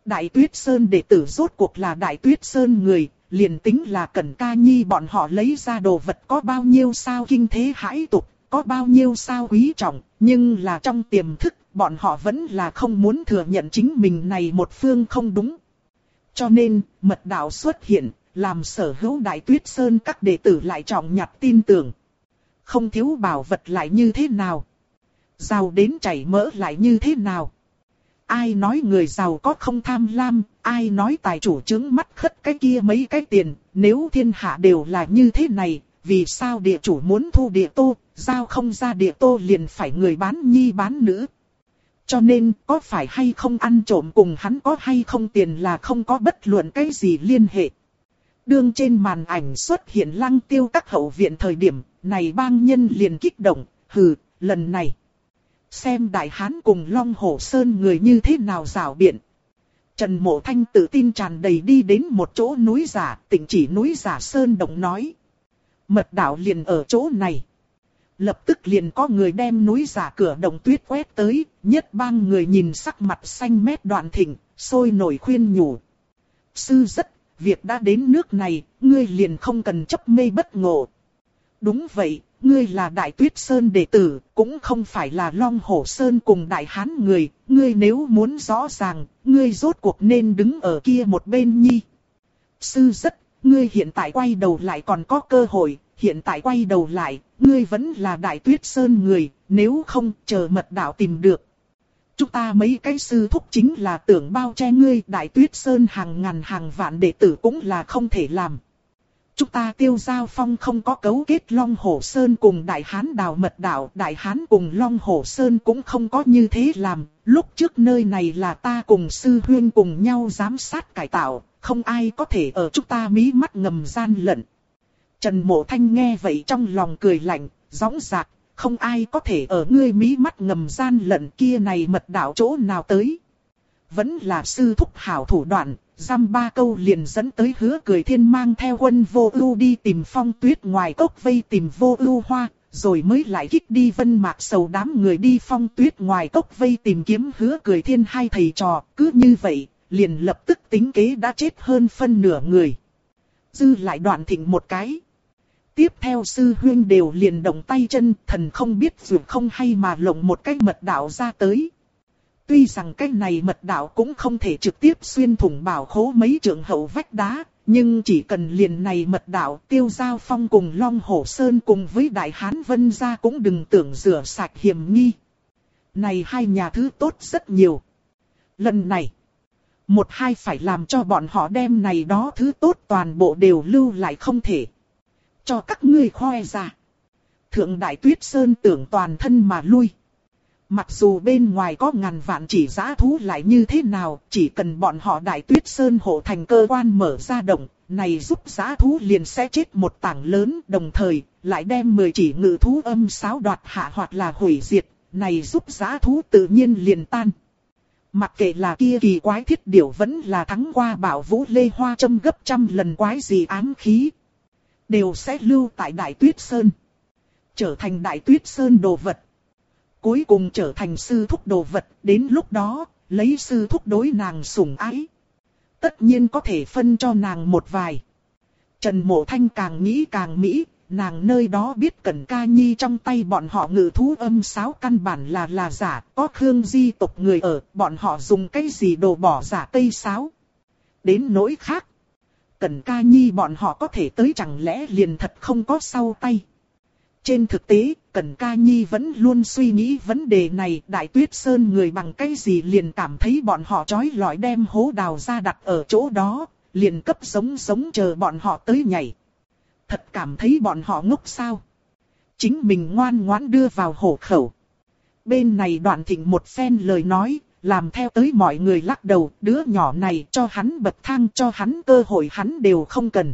Đại Tuyết Sơn đệ tử rốt cuộc là Đại Tuyết Sơn người, liền tính là Cẩn Ca Nhi bọn họ lấy ra đồ vật có bao nhiêu sao kinh thế hãi tục, có bao nhiêu sao quý trọng, nhưng là trong tiềm thức, bọn họ vẫn là không muốn thừa nhận chính mình này một phương không đúng. Cho nên, mật đạo xuất hiện, làm sở hữu Đại Tuyết Sơn các đệ tử lại trọng nhặt tin tưởng. Không thiếu bảo vật lại như thế nào? Giàu đến chảy mỡ lại như thế nào? Ai nói người giàu có không tham lam, ai nói tài chủ trướng mắt khất cái kia mấy cái tiền, nếu thiên hạ đều là như thế này, vì sao địa chủ muốn thu địa tô, giao không ra địa tô liền phải người bán nhi bán nữ. Cho nên, có phải hay không ăn trộm cùng hắn có hay không tiền là không có bất luận cái gì liên hệ. Đương trên màn ảnh xuất hiện Lăng Tiêu các hậu viện thời điểm, này bang nhân liền kích động, hừ, lần này. Xem Đại Hán cùng Long Hổ Sơn người như thế nào rảo biện. Trần Mộ Thanh tự tin tràn đầy đi đến một chỗ núi giả, tỉnh chỉ núi giả Sơn Động nói. Mật đạo liền ở chỗ này. Lập tức liền có người đem núi giả cửa động tuyết quét tới, nhất bang người nhìn sắc mặt xanh mét Đoạn Thịnh, sôi nổi khuyên nhủ. Sư rất, việc đã đến nước này, ngươi liền không cần chấp mê bất ngộ. Đúng vậy, ngươi là Đại Tuyết Sơn đệ tử, cũng không phải là Long Hổ Sơn cùng Đại Hán người, ngươi nếu muốn rõ ràng, ngươi rốt cuộc nên đứng ở kia một bên nhi. Sư rất, ngươi hiện tại quay đầu lại còn có cơ hội, hiện tại quay đầu lại, ngươi vẫn là Đại Tuyết Sơn người, nếu không chờ mật đạo tìm được. Chúng ta mấy cái sư thúc chính là tưởng bao che ngươi, Đại Tuyết Sơn hàng ngàn hàng vạn đệ tử cũng là không thể làm. Chúng ta Tiêu Giao Phong không có cấu kết Long Hổ Sơn cùng Đại Hán đào mật đạo, Đại Hán cùng Long Hổ Sơn cũng không có như thế làm. Lúc trước nơi này là ta cùng sư huyên cùng nhau giám sát cải tạo, không ai có thể ở chúng ta mí mắt ngầm gian lận. Trần Mộ Thanh nghe vậy trong lòng cười lạnh, dõng dạc, không ai có thể ở ngươi mí mắt ngầm gian lận kia này mật đạo chỗ nào tới. Vẫn là sư thúc hảo thủ đoạn. Dăm ba câu liền dẫn tới Hứa Cười Thiên mang theo Quân Vô Ưu đi tìm Phong Tuyết ngoài cốc vây tìm Vô Ưu Hoa, rồi mới lại kích đi Vân Mạc Sầu đám người đi Phong Tuyết ngoài cốc vây tìm kiếm Hứa Cười Thiên hai thầy trò, cứ như vậy, liền lập tức tính kế đã chết hơn phân nửa người. Dư lại Đoạn Thịnh một cái. Tiếp theo sư huynh đều liền động tay chân, thần không biết dù không hay mà lộng một cái mật đạo ra tới. Tuy rằng cái này mật đạo cũng không thể trực tiếp xuyên thủng bảo khố mấy trượng hậu vách đá, nhưng chỉ cần liền này mật đạo Tiêu Giao Phong cùng Long Hổ Sơn cùng với Đại Hán Vân gia cũng đừng tưởng rửa sạch hiểm nghi. Này hai nhà thứ tốt rất nhiều. Lần này, một hai phải làm cho bọn họ đem này đó thứ tốt toàn bộ đều lưu lại không thể. Cho các ngươi khoe ra. Thượng Đại Tuyết Sơn tưởng toàn thân mà lui. Mặc dù bên ngoài có ngàn vạn chỉ dã thú lại như thế nào, chỉ cần bọn họ Đại Tuyết Sơn hộ thành cơ quan mở ra động, này giúp dã thú liền sẽ chết một tảng lớn, đồng thời lại đem 10 chỉ ngự thú âm sáo đoạt hạ hoặc là hủy diệt, này giúp dã thú tự nhiên liền tan. Mặc kệ là kia kỳ quái thiết điểu vẫn là thắng qua Bảo Vũ Lê Hoa Châm gấp trăm lần quái gì ám khí, đều sẽ lưu tại Đại Tuyết Sơn, trở thành Đại Tuyết Sơn đồ vật. Cuối cùng trở thành sư thúc đồ vật, đến lúc đó, lấy sư thúc đối nàng sủng ái. Tất nhiên có thể phân cho nàng một vài. Trần Mộ Thanh càng nghĩ càng mỹ, nàng nơi đó biết Cẩn Ca Nhi trong tay bọn họ ngự thú âm sáo căn bản là giả, có Khương Di tộc người ở, bọn họ dùng cái gì đồ bỏ giả cây sáo. Đến nỗi khác, Cẩn Ca Nhi bọn họ có thể tới chẳng lẽ liền thật không có sau tay. Trên thực tế, Cẩn Ca Nhi vẫn luôn suy nghĩ vấn đề này, Đại Tuyết Sơn người bằng cái gì liền cảm thấy bọn họ trói lọi đem hố đào ra đặt ở chỗ đó, liền cấp giống chờ bọn họ tới nhảy. Thật cảm thấy bọn họ ngốc sao? Chính mình ngoan ngoãn đưa vào hổ khẩu. Bên này Đoạn Thịnh một phen lời nói, làm theo tới mọi người lắc đầu, đứa nhỏ này cho hắn bậc thang, cho hắn cơ hội hắn đều không cần.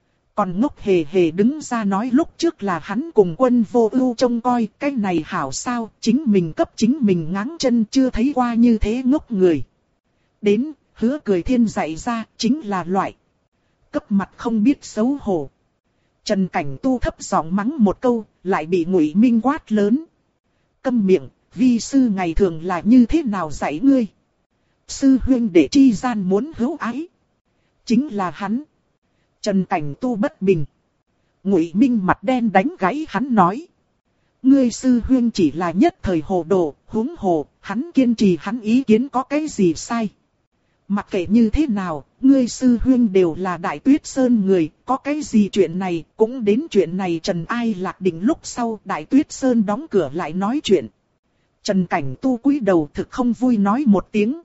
Còn ngốc hề hề đứng ra nói lúc trước là hắn cùng Quân Vô Ưu trông coi, cái này hảo sao, chính mình cấp chính mình ngáng chân, chưa thấy qua như thế ngốc người. Đến, Hứa Cười Thiên dạy ra, chính là loại cấp mặt không biết xấu hổ. Trần Cảnh Tu thấp giọng mắng một câu, lại bị Ngụy Minh quát lớn. Câm miệng, vi sư ngày thường là như thế nào dạy ngươi? sư huynh đệ chi gian muốn hữu ái. Chính là hắn. Trần Cảnh Tu bất bình. Ngụy Minh mặt đen đánh gáy hắn nói. Ngươi sư huynh chỉ là nhất thời hồ đồ, huống hồ, hắn kiên trì hắn ý kiến có cái gì sai. Mặc kệ như thế nào, ngươi sư huynh đều là Đại Tuyết Sơn người, có cái gì chuyện này, cũng đến chuyện này Trần Ai Lạc định lúc sau Đại Tuyết Sơn đóng cửa lại nói chuyện. Trần Cảnh Tu cúi đầu thực không vui nói một tiếng.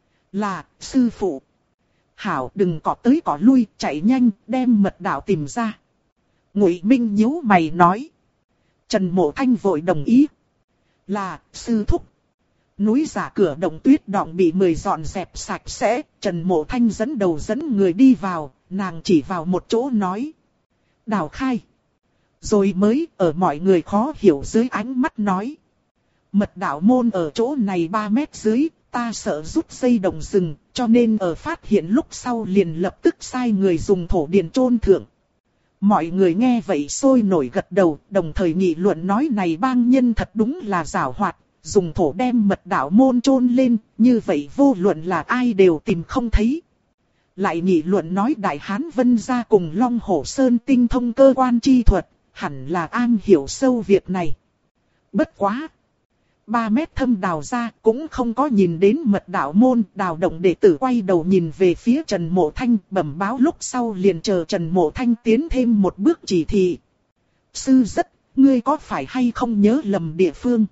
Là, sư phụ. Hảo đừng cọ tới cọ lui, chạy nhanh, đem mật đạo tìm ra. Ngụy Minh nhíu mày nói. Trần Mộ Thanh vội đồng ý. Là, sư thúc. Núi giả cửa động tuyết đọng bị 10 dọn dẹp sạch sẽ, Trần Mộ Thanh dẫn đầu dẫn người đi vào, nàng chỉ vào một chỗ nói. Đào khai. Rồi mới ở mọi người khó hiểu dưới ánh mắt nói. Mật đạo môn ở chỗ này 3 mét dưới, ta sợ rút dây động rừng, cho nên ở phát hiện lúc sau liền lập tức sai người dùng thổ điền chôn thượng. Mọi người nghe vậy sôi nổi gật đầu, đồng thời nghị luận nói này bang nhân thật đúng là giảo hoạt, dùng thổ đem mật đạo môn chôn lên, như vậy vô luận là ai đều tìm không thấy. Lại nghị luận nói Đại Hán Vân gia cùng Long Hổ Sơn tinh thông cơ quan chi thuật, hẳn là an hiểu sâu việc này. Bất quá! 3 mét thâm đào ra cũng không có nhìn đến mật đạo môn, đào động đệ tử quay đầu nhìn về phía Trần Mộ Thanh, bẩm báo lúc sau liền chờ Trần Mộ Thanh tiến thêm một bước chỉ thị. Sư rất, ngươi có phải hay không nhớ lầm địa phương?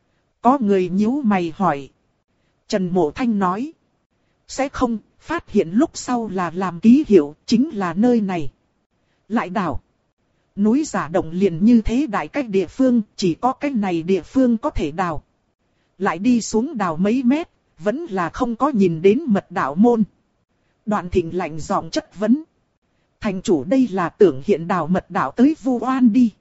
Có người nhíu mày hỏi. Trần Mộ Thanh nói. Sẽ không, phát hiện lúc sau là làm ký hiệu, chính là nơi này. Lại đào. Núi giả động liền như thế đại cách địa phương, chỉ có cách này địa phương có thể đào. Lại đi xuống đào mấy mét, vẫn là không có nhìn đến mật đạo môn. Đoạn Thịnh lạnh giọng chất vấn. Thành chủ đây là tưởng hiện đào mật đạo tới vu oan đi.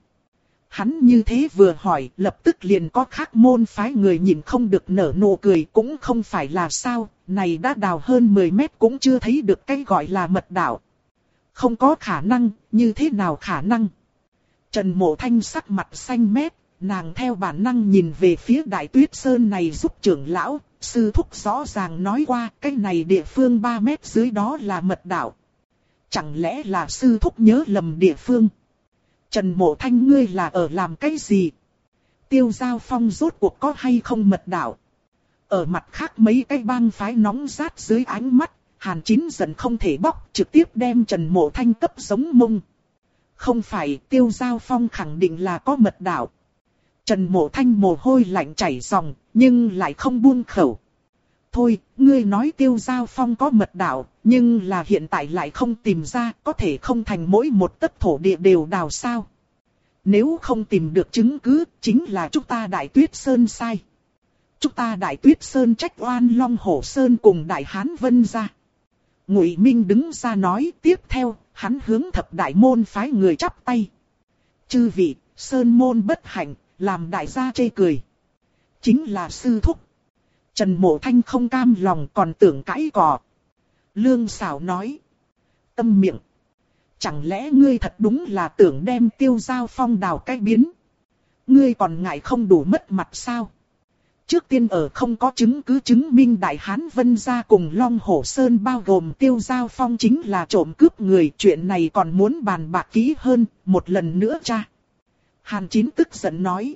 Hắn như thế vừa hỏi, lập tức liền có khác môn phái người nhìn không được nở nụ cười, cũng không phải là sao, này đã đào hơn 10 mét cũng chưa thấy được cái gọi là mật đạo. Không có khả năng, như thế nào khả năng? Trần Mộ Thanh sắc mặt xanh mét, nàng theo bản năng nhìn về phía Đại Tuyết Sơn này giúp trưởng lão, sư thúc rõ ràng nói qua cái này địa phương 3 mét dưới đó là mật đạo. Chẳng lẽ là sư thúc nhớ lầm địa phương? Trần Mộ Thanh ngươi là ở làm cái gì? Tiêu Giao Phong rốt cuộc có hay không mật đạo? Ở mặt khác mấy cái bang phái nóng rát dưới ánh mắt, Hàn Chín giận không thể bóc, trực tiếp đem Trần Mộ Thanh cấp sống mông. Không phải, Tiêu Giao Phong khẳng định là có mật đạo. Trần Mộ Thanh mồ hôi lạnh chảy ròng, nhưng lại không buông khẩu. Thôi, ngươi nói Tiêu Giao Phong có mật đạo, nhưng là hiện tại lại không tìm ra, có thể không thành mỗi một tấc thổ địa đều đào sao. Nếu không tìm được chứng cứ, chính là chúng ta Đại Tuyết Sơn sai. Chúng ta Đại Tuyết Sơn trách oan Long Hổ Sơn cùng Đại Hán Vân gia. Ngụy Minh đứng ra nói, tiếp theo, hắn hướng thập đại môn phái người chắp tay. Chư vị, Sơn môn bất hạnh, làm đại gia chê cười. Chính là sư thúc. Trần Mộ Thanh không cam lòng còn tưởng cãi cò. Lương Sảo nói. Tâm miệng. Chẳng lẽ ngươi thật đúng là tưởng đem Tiêu Giao Phong đào cái biến? Ngươi còn ngại không đủ mất mặt sao? Trước tiên ở không có chứng cứ chứng minh Đại Hán Vân gia cùng Long Hổ Sơn bao gồm Tiêu Giao Phong chính là trộm cướp người. Chuyện này còn muốn bàn bạc kỹ hơn, một lần nữa cha. Hàn Chín tức giận nói.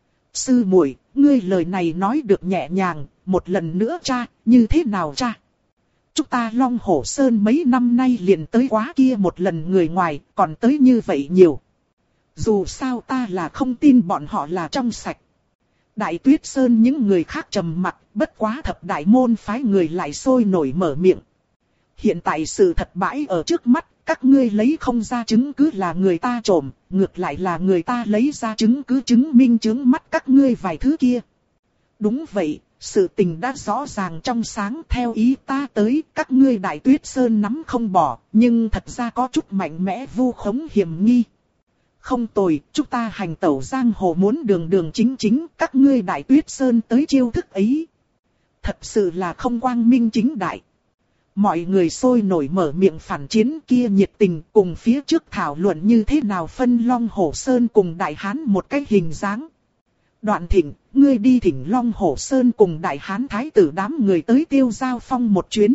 Sư muội, ngươi lời này nói được nhẹ nhàng, một lần nữa cha, như thế nào cha? Chúng ta Long Hổ Sơn mấy năm nay liền tới quá kia một lần người ngoài, còn tới như vậy nhiều. Dù sao ta là không tin bọn họ là trong sạch. Đại Tuyết Sơn những người khác trầm mặc, bất quá thập đại môn phái người lại sôi nổi mở miệng. Hiện tại sự thật bãi ở trước mắt, các ngươi lấy không ra chứng cứ là người ta trộm, ngược lại là người ta lấy ra chứng cứ chứng minh chứng mắt các ngươi vài thứ kia. Đúng vậy, sự tình đã rõ ràng trong sáng theo ý ta tới, các ngươi Đại Tuyết Sơn nắm không bỏ, nhưng thật ra có chút mạnh mẽ vu khống hiểm nghi. Không tồi, chúng ta hành tẩu giang hồ muốn đường đường chính chính, các ngươi Đại Tuyết Sơn tới chiêu thức ấy. Thật sự là không quang minh chính đại. Mọi người sôi nổi mở miệng phản chiến kia nhiệt tình cùng phía trước thảo luận như thế nào phân Long Hổ Sơn cùng Đại Hán một cái hình dáng. Đoạn Thịnh, ngươi đi thỉnh Long Hổ Sơn cùng Đại Hán Thái tử đám người tới Tiêu Giao Phong một chuyến.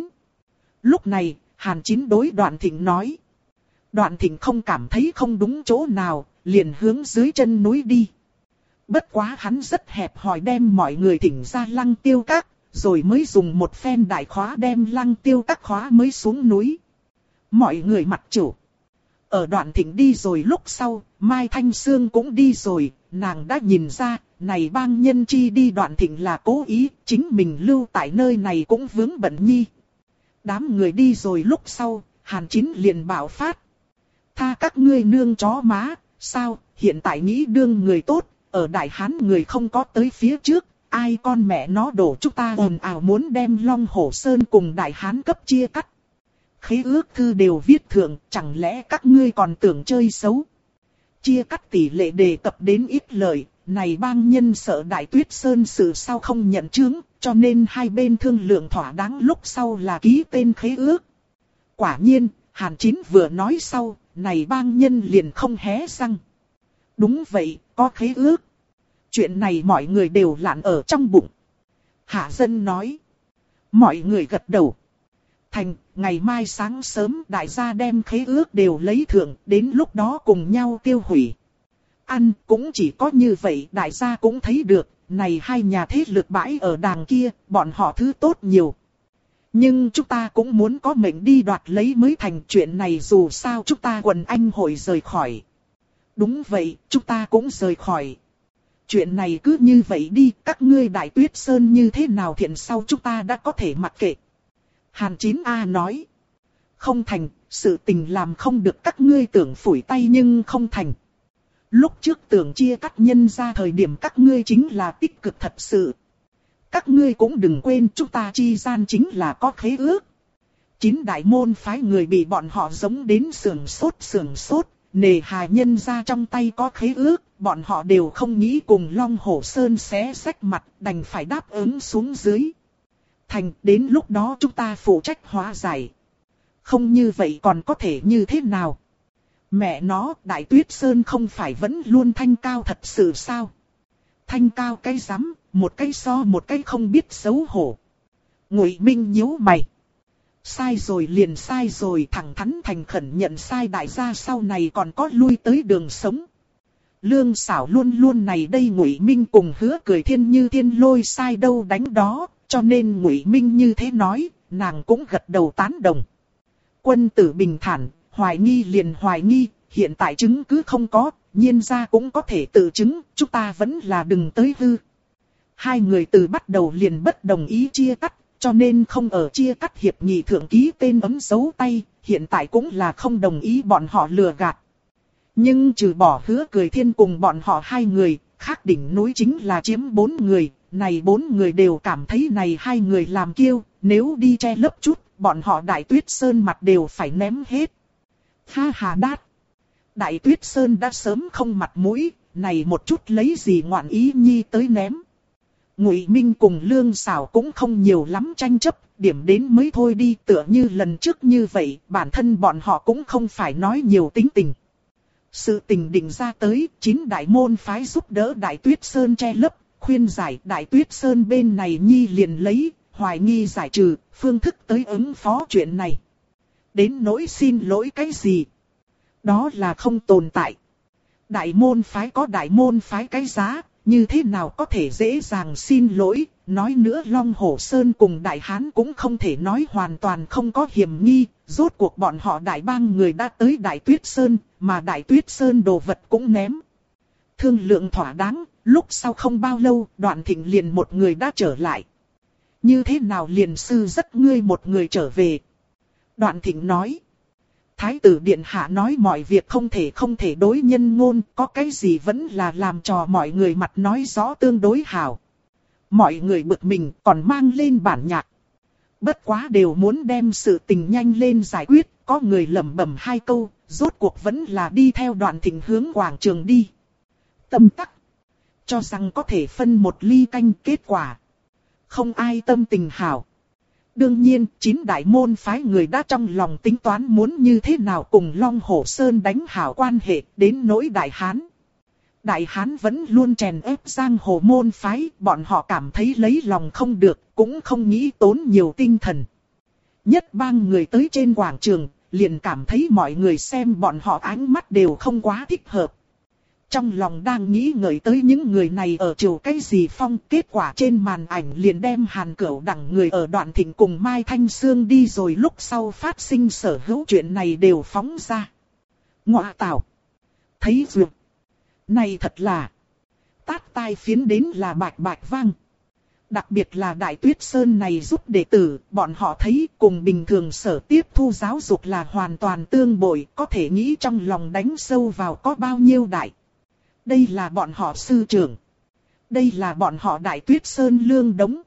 Lúc này, Hàn Chín đối Đoạn Thịnh nói. Đoạn Thịnh không cảm thấy không đúng chỗ nào, liền hướng dưới chân núi đi. Bất quá hắn rất hẹp hòi đem mọi người thỉnh ra Lăng Tiêu Các, rồi mới dùng một phen đại khóa đem Lăng Tiêu Các khóa mới xuống núi. Mọi người mặt chủ. Ở Đoạn Thịnh đi rồi lúc sau, Mai Thanh Sương cũng đi rồi, nàng đã nhìn ra, này bang nhân chi đi Đoạn Thịnh là cố ý, chính mình lưu tại nơi này cũng vướng bận nhi. Đám người đi rồi lúc sau, Hàn Chín liền bạo phát. Tha các ngươi nương chó má, sao, hiện tại nghĩ đương người tốt, ở Đại Hán người không có tới phía trước, ai con mẹ nó đổ chúng ta ồn ào muốn đem Long Hổ Sơn cùng Đại Hán cấp chia cắt. Khế ước thư đều viết thượng, chẳng lẽ các ngươi còn tưởng chơi xấu. Chia cắt tỷ lệ đề cập đến ít lợi, này bang nhân sợ Đại Tuyết Sơn sự sao không nhận chứng, cho nên hai bên thương lượng thỏa đáng lúc sau là ký tên khế ước. Quả nhiên, Hàn Chín vừa nói sau, này bang nhân liền không hé răng. Đúng vậy, có khế ước. Chuyện này mọi người đều lặn ở trong bụng. Hạ Dân nói. Mọi người gật đầu. Thành, ngày mai sáng sớm đại gia đem khế ước đều lấy thưởng, đến lúc đó cùng nhau tiêu hủy. Ăn cũng chỉ có như vậy, đại gia cũng thấy được, này hai nhà thế lực bãi ở đàng kia, bọn họ thứ tốt nhiều. Nhưng chúng ta cũng muốn có mệnh đi đoạt lấy mới thành chuyện này, dù sao chúng ta quần anh hội rời khỏi. Đúng vậy, chúng ta cũng rời khỏi. Chuyện này cứ như vậy đi, các ngươi Đại Tuyết Sơn như thế nào thiện sau chúng ta đã có thể mặc kệ. Hàn Chín A nói. Không thành, sự tình làm không được các ngươi tưởng phủi tay nhưng không thành. Lúc trước tưởng chia cắt nhân ra thời điểm các ngươi chính là tích cực thật sự. Các ngươi cũng đừng quên chúng ta chi gian chính là có khế ước. 9 đại môn phái người bị bọn họ giống đến sườn sốt, nề hà nhân ra trong tay có khế ước, bọn họ đều không nghĩ cùng Long Hổ Sơn xé rách mặt, đành phải đáp ứng xuống dưới. Thành, đến lúc đó chúng ta phụ trách hóa giải. Không như vậy còn có thể như thế nào? Mẹ nó, Đại Tuyết Sơn không phải vẫn luôn thanh cao thật sự sao? Thanh cao cái rắm, một cái so một cái không biết xấu hổ. Ngụy Minh nhíu mày. Sai rồi liền sai rồi, thẳng thắn thành khẩn nhận sai, đại gia sau này còn có lui tới đường sống. Lương xảo luôn luôn này đây, Ngụy Minh cùng Hứa Cười Thiên như thiên lôi sai đâu đánh đó, cho nên Ngụy Minh như thế nói, nàng cũng gật đầu tán đồng. Quân tử bình thản, hoài nghi liền hoài nghi, hiện tại chứng cứ không có, nhiên ra cũng có thể tự chứng, chúng ta vẫn là đừng tới hư. Hai người từ bắt đầu liền bất đồng ý chia cắt, cho nên không ở chia cắt hiệp nghị thượng ký tên ấm dấu tay, hiện tại cũng là không đồng ý bọn họ lừa gạt. Nhưng trừ bỏ Hứa Cười Thiên cùng bọn họ hai người, khác đỉnh núi chính là chiếm 4 người, này 4 người đều cảm thấy này hai người làm kiêu, nếu đi che lấp chút, bọn họ Đại Tuyết Sơn mặt đều phải ném hết. Ha ha đát! Đại Tuyết Sơn đã sớm không mặt mũi, này một chút lấy gì ngoạn ý nhi tới ném. Ngụy Minh cùng Lương Xảo cũng không nhiều lắm tranh chấp, điểm đến mới thôi đi, tựa như lần trước như vậy, bản thân bọn họ cũng không phải nói nhiều tính tình. Sự tình định ra tới, 9 đại môn phái giúp đỡ Đại Tuyết Sơn che lấp, khuyên giải Đại Tuyết Sơn bên này nhi liền lấy, hoài nghi giải trừ, phương thức tới ứng phó chuyện này. Đến nỗi xin lỗi cái gì? Đó là không tồn tại. Đại môn phái có đại môn phái cái giá, như thế nào có thể dễ dàng xin lỗi, nói nữa Long Hổ Sơn cùng Đại Hán cũng không thể nói hoàn toàn không có hiểm nghi, rốt cuộc bọn họ đại bang người đã tới Đại Tuyết Sơn, mà Đại Tuyết Sơn đồ vật cũng ném. Thương lượng thỏa đáng, lúc sau không bao lâu, Đoạn Thịnh liền một người đã trở lại. Như thế nào liền sư dắt ngươi một người trở về? Đoạn Thịnh nói. Thái tử điện hạ nói mọi việc không thể đối nhân ngôn, có cái gì vẫn là làm trò mọi người mặt nói rõ tương đối hảo. Mọi người bực mình còn mang lên bản nhạc. Bất quá đều muốn đem sự tình nhanh lên giải quyết, có người lẩm bẩm hai câu, rốt cuộc vẫn là đi theo Đoạn Thịnh hướng quảng trường đi. Tâm tắc. Cho rằng có thể phân một ly canh, kết quả không ai tâm tình hảo. Đương nhiên, 9 đại môn phái người đã trong lòng tính toán muốn như thế nào cùng Long Hổ Sơn đánh hảo quan hệ, đến nỗi Đại Hán. Đại Hán vẫn luôn chèn ép giang hồ môn phái, bọn họ cảm thấy lấy lòng không được, cũng không nghĩ tốn nhiều tinh thần. Nhất bang người tới trên quảng trường, liền cảm thấy mọi người xem bọn họ ánh mắt đều không quá thích hợp. Trong lòng đang nghĩ ngợi tới những người này ở chiều cái gì phong, kết quả trên màn ảnh liền đem Hàn Cửu đẳng người ở Đoạn Thịnh cùng Mai Thanh Sương đi rồi, lúc sau phát sinh sở hữu chuyện này đều phóng ra. Ngọa tảo. Thấy duyệt. Này thật là. Tát tai phiến đến là bạch bạch vang. Đặc biệt là Đại Tuyết Sơn này giúp đệ tử, bọn họ thấy cùng bình thường sở tiếp thu giáo dục là hoàn toàn tương bội, có thể nghĩ trong lòng đánh sâu vào có bao nhiêu đại. Đây là bọn họ sư trưởng. Đây là bọn họ Đại Tuyết Sơn lương đống.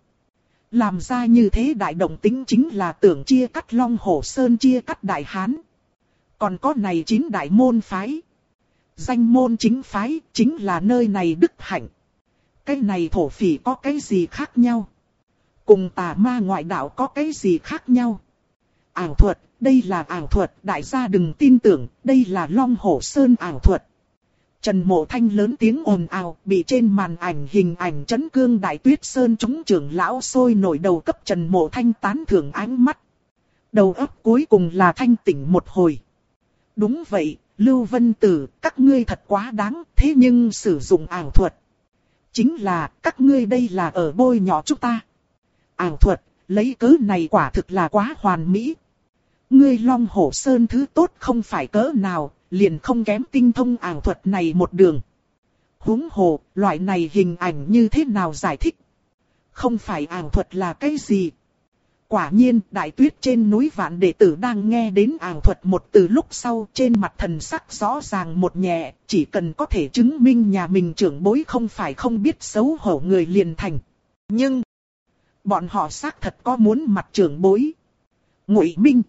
Làm ra như thế đại động tính chính là tưởng chia cắt Long Hổ Sơn, chia cắt Đại Hán. Còn có này 9 đại môn phái. Danh môn chính phái chính là nơi này đức hạnh. Cái này thổ phỉ có cái gì khác nhau? Cùng tà ma ngoại đạo có cái gì khác nhau? Ảo thuật, đây là ảo thuật, đại gia đừng tin tưởng, đây là Long Hổ Sơn ảo thuật. Trần Mộ Thanh lớn tiếng ồn ào, bị trên màn ảnh hình ảnh chấn cương Đại Tuyết Sơn chúng trưởng lão sôi nổi đầu cấp Trần Mộ Thanh tán thưởng ánh mắt. Đầu óc cuối cùng là thanh tỉnh một hồi. Đúng vậy, Lưu Vân Tử, các ngươi thật quá đáng, thế nhưng sử dụng ảo thuật. Chính là, các ngươi đây là ở bôi nhọ chúng ta. Ảo thuật, lấy cớ này quả thực là quá hoàn mỹ. Ngươi Long Hổ Sơn thứ tốt không phải cỡ nào, liền không kém tinh thông ảo thuật này một đường. Huống hồ, loại này hình ảnh như thế nào giải thích? Không phải ảo thuật là cái gì? Quả nhiên, Đại Tuyết trên núi Vạn đệ tử đang nghe đến ảo thuật một từ lúc sau, trên mặt thần sắc rõ ràng một nhẹ, chỉ cần có thể chứng minh nhà mình trưởng bối không phải không biết xấu hổ người liền thành. Nhưng, bọn họ xác thật có muốn mặt trưởng bối. Ngụy Minh,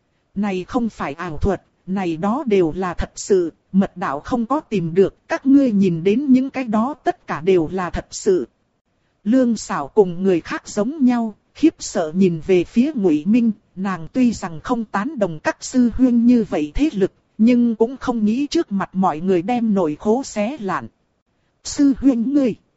này không phải ảo thuật, này đó đều là thật sự, mật đạo không có tìm được, các ngươi nhìn đến những cái đó tất cả đều là thật sự. Lương Sảo cùng người khác giống nhau, khiếp sợ nhìn về phía Ngụy Minh, nàng tuy rằng không tán đồng các sư huynh như vậy thế lực, nhưng cũng không nghĩ trước mặt mọi người đem nổi khố xé lạn. Sư huynh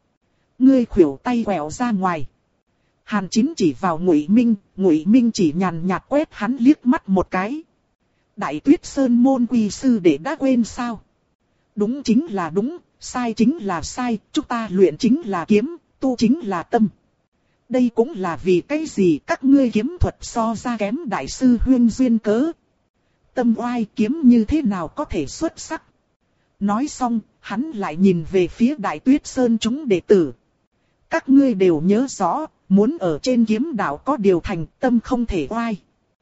ngươi khuỷu tay quẹo ra ngoài. Hàn Chín chỉ vào Ngụy Minh chỉ nhàn nhạt quét hắn liếc mắt một cái. Đại Tuyết Sơn môn quy sư để đã quên sao? Đúng chính là đúng, sai chính là sai, chúng ta luyện chính là kiếm, tu chính là tâm. Đây cũng là vì cái gì các ngươi kiếm thuật so ra kém đại sư huyên duyên cớ. Tâm oai kiếm như thế nào có thể xuất sắc? Nói xong, hắn lại nhìn về phía Đại Tuyết Sơn chúng đệ tử. Các ngươi đều nhớ rõ, muốn ở trên kiếm đạo có điều thành, tâm không thể oai.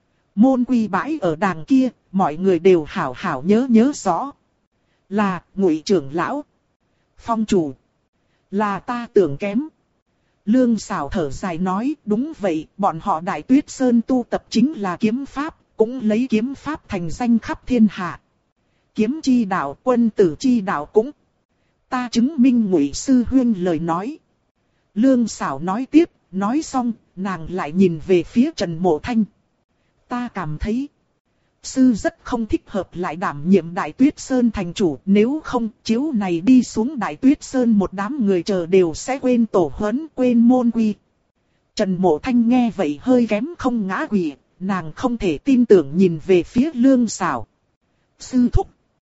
Môn quy bãi ở đàng kia, mọi người đều hảo hảo nhớ rõ. Là Ngụy trưởng lão, Phong chủ, là ta tưởng kém. Lương Sảo thở dài nói, đúng vậy, bọn họ Đại Tuyết Sơn tu tập chính là kiếm pháp, cũng lấy kiếm pháp thành danh khắp thiên hạ. Kiếm chi đạo, quân tử chi đạo cũng. Ta chứng minh Ngụy sư huyên lời nói. Lương Sảo nói tiếp, nói xong, nàng lại nhìn về phía Trần Mộ Thanh. Ta cảm thấy, sư rất không thích hợp lại đảm nhiệm Đại Tuyết Sơn thành chủ, nếu không chiếu này đi xuống Đại Tuyết Sơn một đám người chờ đều sẽ quên tổ huấn, quên môn quy. Trần Mộ Thanh nghe vậy hơi kém không ngã quỵ, nàng không thể tin tưởng nhìn về phía Lương Sảo. Sư thúc,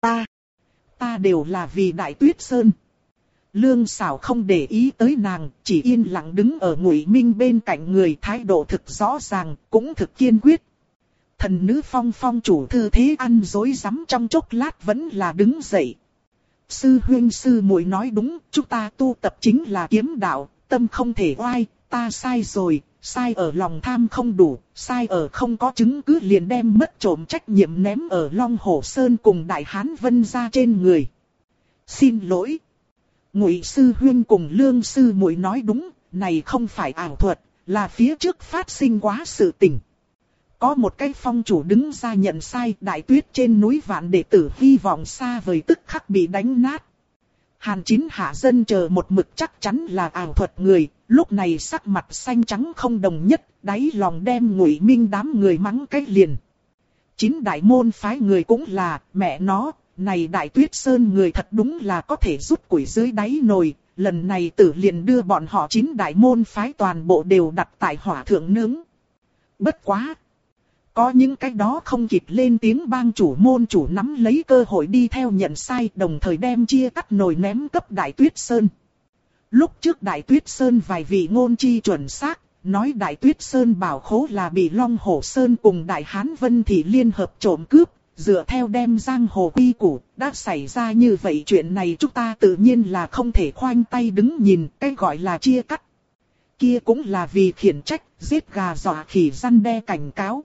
ta đều là vì Đại Tuyết Sơn. Lương Sảo không để ý tới nàng, chỉ yên lặng đứng ở Ngụy Minh bên cạnh người, thái độ thực rõ ràng, cũng thực kiên quyết. Thần nữ Phong chủ thư thế ăn dối rắm trong chốc lát vẫn là đứng dậy. Sư huynh sư muội nói đúng, chúng ta tu tập chính là kiếm đạo, tâm không thể oai, ta sai rồi, sai ở lòng tham không đủ, sai ở không có chứng cứ liền đem mất trộm trách nhiệm ném ở Long Hổ Sơn cùng Đại Hán Vân gia trên người. Xin lỗi. Ngụy sư huynh cùng Lương sư muội nói đúng, này không phải ảo thuật, là phía trước phát sinh quá sự tình. Có một cái phong chủ đứng ra nhận sai, Đại Tuyết trên núi Vạn đệ tử hy vọng xa vời tức khắc bị đánh nát. Hàn Chín hạ dân chờ một mực chắc chắn là ảo thuật người, lúc này sắc mặt xanh trắng không đồng nhất, đáy lòng đem Ngụy Minh đám người mắng cái liền. 9 đại môn phái người cũng là, mẹ nó, này Đại Tuyết Sơn người thật đúng là có thể rút củi dưới đáy nồi, lần này Tử liền đưa bọn họ 9 đại môn phái toàn bộ đều đặt tại hỏa thượng nướng. Bất quá! Có những cái đó không kịp lên tiếng bang chủ môn chủ nắm lấy cơ hội đi theo nhận sai, đồng thời đem chia cắt nồi ném cấp Đại Tuyết Sơn. Lúc trước Đại Tuyết Sơn vài vị ngôn chi chuẩn xác, nói Đại Tuyết Sơn bảo khố là bị Long Hổ Sơn cùng Đại Hán Vân Thị liên hợp trộm cướp, dựa theo đem giang hồ quy củ, đã xảy ra như vậy chuyện này chúng ta tự nhiên là không thể khoanh tay đứng nhìn, cái gọi là chia cắt. Kia cũng là vì khiển trách, giết gà dọa khỉ răn đe cảnh cáo.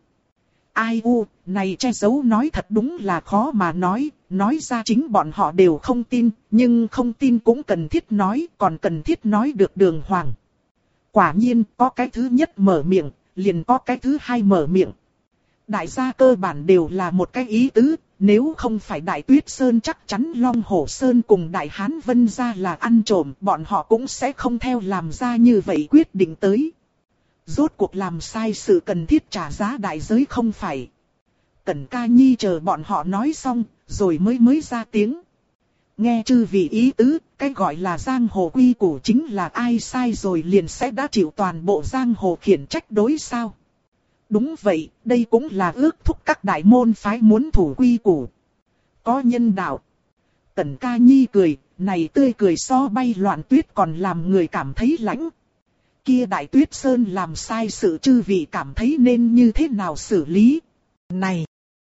Ai u, này che giấu nói thật đúng là khó mà nói ra chính bọn họ đều không tin, nhưng không tin cũng cần thiết nói, còn cần thiết nói được đường hoàng. Quả nhiên, có cái thứ nhất mở miệng, liền có cái thứ hai mở miệng. Đại gia cơ bản đều là một cái ý tứ, nếu không phải Đại Tuyết Sơn chắc chắn Long Hổ Sơn cùng Đại Hán Vân gia là ăn trộm, bọn họ cũng sẽ không theo làm ra như vậy quyết định tới. Rốt cuộc làm sai sự cần thiết trả giá đại giới không phải. Cẩn Ca Nhi chờ bọn họ nói xong, rồi mới ra tiếng. Nghe chư vị ý tứ, cái gọi là giang hồ quy củ chính là ai sai rồi liền sẽ đã chịu toàn bộ giang hồ khiển trách đối sao. Đúng vậy, đây cũng là ước thúc các đại môn phái muốn thủ quy củ. Có nhân đạo. Cẩn Ca Nhi cười, này tươi cười so bay loạn tuyết còn làm người cảm thấy lãnh. Kia Đại Tuyết Sơn làm sai sự chư vị cảm thấy nên như thế nào xử lý. Này!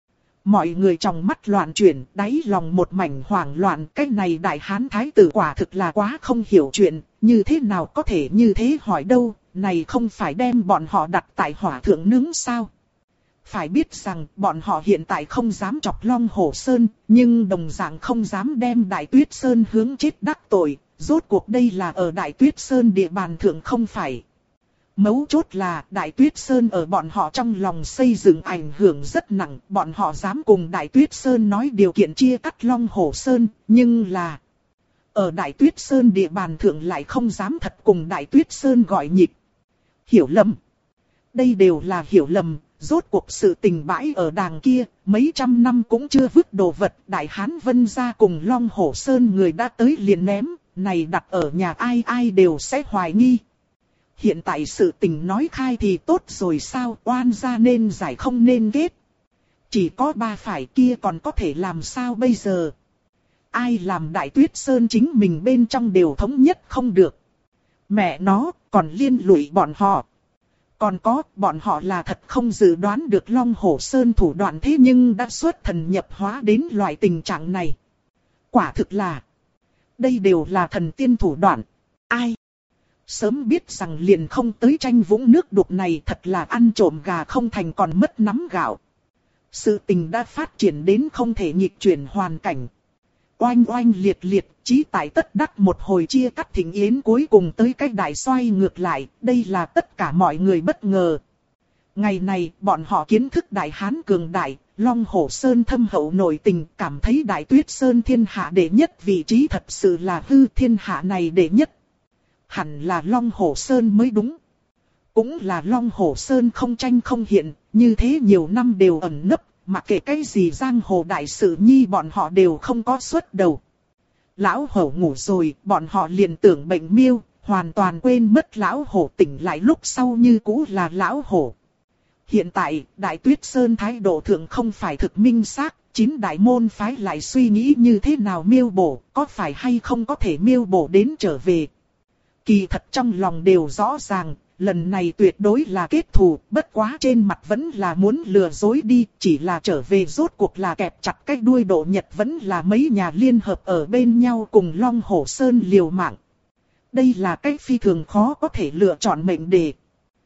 Mọi người trong mắt loạn chuyển, đáy lòng một mảnh hoảng loạn. Cái này Đại Hán Thái tử quả thực là quá không hiểu chuyện, như thế nào có thể như thế hỏi đâu. Này không phải đem bọn họ đặt tại hỏa thượng nướng sao? Phải biết rằng bọn họ hiện tại không dám chọc Long Hổ Sơn, nhưng đồng dạng không dám đem Đại Tuyết Sơn hướng chết đắc tội. Rốt cuộc đây là ở Đại Tuyết Sơn địa bàn thượng không phải. Mấu chốt là Đại Tuyết Sơn ở bọn họ trong lòng xây dựng ảnh hưởng rất nặng. Bọn họ dám cùng Đại Tuyết Sơn nói điều kiện chia cắt Long Hổ Sơn, nhưng là ở Đại Tuyết Sơn địa bàn thượng lại không dám thật cùng Đại Tuyết Sơn gọi nhịp. Hiểu lầm. Đây đều là hiểu lầm, rốt cuộc sự tình bãi ở đàng kia, mấy trăm năm cũng chưa vứt đồ vật. Đại Hán Vân gia cùng Long Hổ Sơn người đã tới liền ném, này đặt ở nhà ai ai đều sẽ hoài nghi. Hiện tại sự tình nói khai thì tốt rồi sao, oan gia nên giải không nên ghét. Chỉ có ba phải kia còn có thể làm sao bây giờ. Ai làm Đại Tuyết Sơn chính mình bên trong đều thống nhất không được. Mẹ nó, còn liên lụy bọn họ. Còn có, bọn họ là thật không dự đoán được Long Hổ Sơn thủ đoạn thế nhưng đã xuất thần nhập hóa đến loại tình trạng này. Quả thực là, đây đều là thần tiên thủ đoạn. Ai? Sớm biết rằng liền không tới tranh vũng nước đục này, thật là ăn trộm gà không thành còn mất nắm gạo. Sự tình đã phát triển đến không thể nghịch chuyển hoàn cảnh. Oanh oanh liệt liệt, chí tại tất đắc một hồi chia cắt thịnh yến cuối cùng tới cách đại xoay ngược lại, đây là tất cả mọi người bất ngờ. Ngày này, bọn họ kiến thức Đại Hán cường đại, Long Hổ Sơn thâm hậu nội tình, cảm thấy Đại Tuyết Sơn thiên hạ đệ nhất vị trí thật sự là hư, thiên hạ này đệ nhất. Hẳn là Long Hổ Sơn mới đúng. Cũng là Long Hổ Sơn không tranh không hiện, như thế nhiều năm đều ẩn nấp. Mặc kệ cái gì giang hồ đại sự nhi bọn họ đều không có xuất đầu. Lão hổ ngủ rồi, bọn họ liền tưởng bệnh miêu, hoàn toàn quên mất lão hổ tỉnh lại lúc sau như cũ là lão hổ. Hiện tại, Đại Tuyết Sơn thái độ thượng không phải thực minh xác, 9 đại môn phái lại suy nghĩ như thế nào miêu bổ, có phải hay không có thể miêu bổ đến trở về. Kỳ thật trong lòng đều rõ ràng. Lần này tuyệt đối là kết thù, bất quá trên mặt vẫn là muốn lừa dối đi, chỉ là trở về rốt cuộc là kẹp chặt cái đuôi Độ Nhật vẫn là mấy nhà liên hợp ở bên nhau cùng Long Hổ Sơn liều mạng. Đây là cách phi thường khó có thể lựa chọn mệnh đề.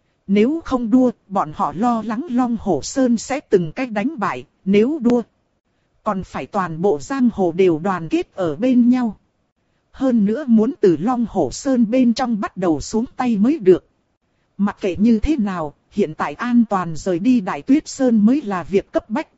Nếu không đua, bọn họ lo lắng Long Hổ Sơn sẽ từng cách đánh bại, nếu đua, còn phải toàn bộ giang hồ đều đoàn kết ở bên nhau. Hơn nữa muốn từ Long Hổ Sơn bên trong bắt đầu xuống tay mới được. Mặc kệ như thế nào, hiện tại an toàn rời đi Đại Tuyết Sơn mới là việc cấp bách.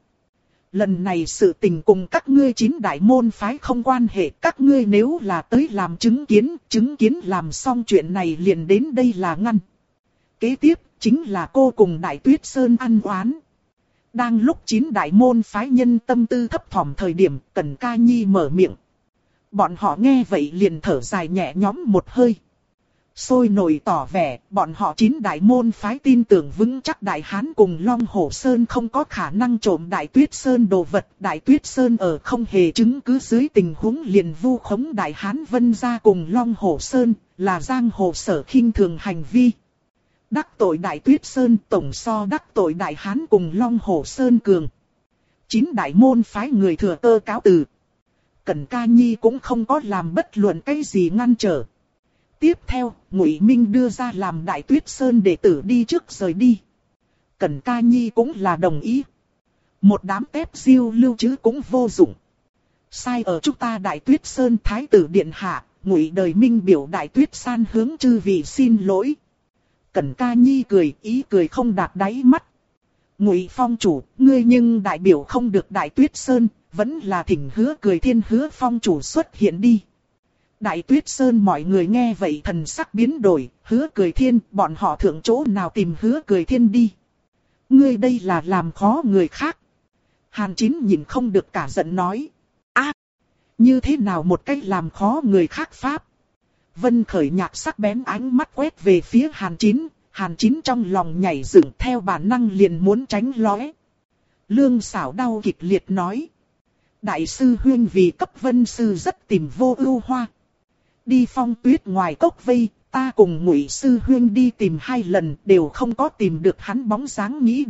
Lần này sự tình cùng các ngươi 9 đại môn phái không quan hệ. Các ngươi nếu là tới làm chứng kiến làm xong chuyện này liền đến đây là ngăn. Kế tiếp, chính là cô cùng Đại Tuyết Sơn ăn oán. Đang lúc 9 đại môn phái nhân tâm tư thấp thỏm thời điểm, Cẩn Ca Nhi mở miệng. Bọn họ nghe vậy liền thở dài nhẹ nhõm một hơi. Sôi nổi tỏ vẻ, bọn họ 9 đại môn phái tin tưởng vững chắc Đại Hán cùng Long Hổ Sơn không có khả năng trộm Đại Tuyết Sơn đồ vật. Đại Tuyết Sơn ở không hề chứng cứ dưới tình huống liền vu khống Đại Hán Vân gia cùng Long Hổ Sơn, là giang hồ sở khinh thường hành vi. Đắc tội Đại Tuyết Sơn tổng so đắc tội Đại Hán cùng Long Hổ Sơn cường. 9 đại môn phái người thừa cơ cáo từ. Cẩn Ca Nhi cũng không có làm bất luận cái gì ngăn trở. Tiếp theo, Ngụy Minh đưa ra làm Đại Tuyết Sơn đệ tử đi trước rời đi. Cẩn Ca Nhi cũng là đồng ý. Một đám tép diêu lưu chứ cũng vô dụng. Sai ở chúng ta Đại Tuyết Sơn Thái tử Điện Hạ, Ngụy Đời Minh biểu Đại Tuyết San hướng chư vị xin lỗi. Cẩn Ca Nhi cười, ý cười không đạt đáy mắt. Ngụy Phong chủ, ngươi nhưng đại biểu không được Đại Tuyết Sơn, vẫn là thỉnh Hứa Cười Thiên Hứa Phong chủ xuất hiện đi. Đại Tuyết Sơn mọi người nghe vậy thần sắc biến đổi, Hứa Cười Thiên, bọn họ thượng chỗ nào tìm Hứa Cười Thiên đi. Ngươi đây là làm khó người khác. Hàn Chín nhìn không được cả giận nói. Như thế nào một cách làm khó người khác pháp. Vân Khởi Nhạc sắc bén ánh mắt quét về phía Hàn Chín trong lòng nhảy dựng theo bản năng liền muốn tránh lóe. Lương Sảo đau kịch liệt nói. Đại sư huynh vì cấp Vân sư rất tìm vô ưu hoa. Đi Phong Tuyết ngoài cốc vây, ta cùng Ngụy sư huynh đi tìm 2 lần đều không có tìm được hắn bóng dáng nghĩ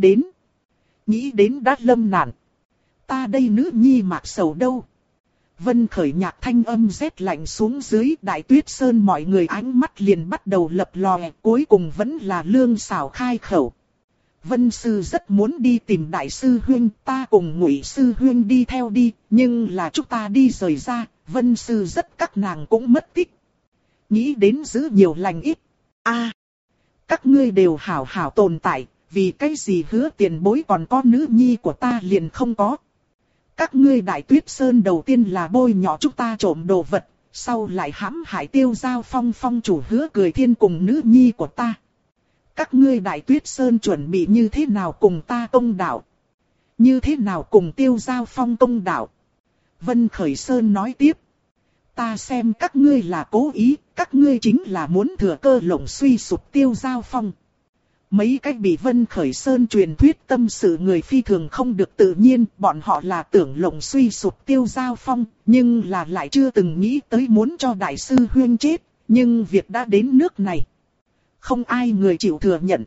đến đã lâm nạn. Ta đây nữ nhi mạc sầu đâu. Vân Khởi Nhạc thanh âm rét lạnh xuống dưới, Đại Tuyết Sơn mọi người ánh mắt liền bắt đầu lập lòe, cuối cùng vẫn là Lương Sảo khai khẩu. Vân sư rất muốn đi tìm Đại sư huynh, ta cùng Ngụy sư huynh đi theo đi, nhưng là chúng ta đi rời ra, Vân sư rất các nàng cũng mất tích. Nghĩ đến giữ nhiều lành ít. Các ngươi đều hảo hảo tồn tại, vì cái gì Hứa tiền bối còn có nữ nhi của ta liền không có. Các ngươi Đại Tuyết Sơn đầu tiên là bôi nhọ chúng ta trộm đồ vật, sau lại hãm hại Tiêu Giao Phong phong chủ Hứa Cười Thiên cùng nữ nhi của ta. Các ngươi Đại Tuyết Sơn chuẩn bị như thế nào cùng ta công đạo? Như thế nào cùng Tiêu Giao Phong công đạo? Vân Khởi Sơn nói tiếp. Ta xem các ngươi là cố ý, các ngươi chính là muốn thừa cơ lộng suy sụp Tiêu Giao Phong. Mấy cách bị Vân Khởi Sơn truyền thuyết tâm sự người phi thường không được tự nhiên, bọn họ là tưởng lộng suy sụp Tiêu Giao Phong, nhưng là lại chưa từng nghĩ tới muốn cho Đại sư huynh chết, nhưng việc đã đến nước này. Không ai người chịu thừa nhận.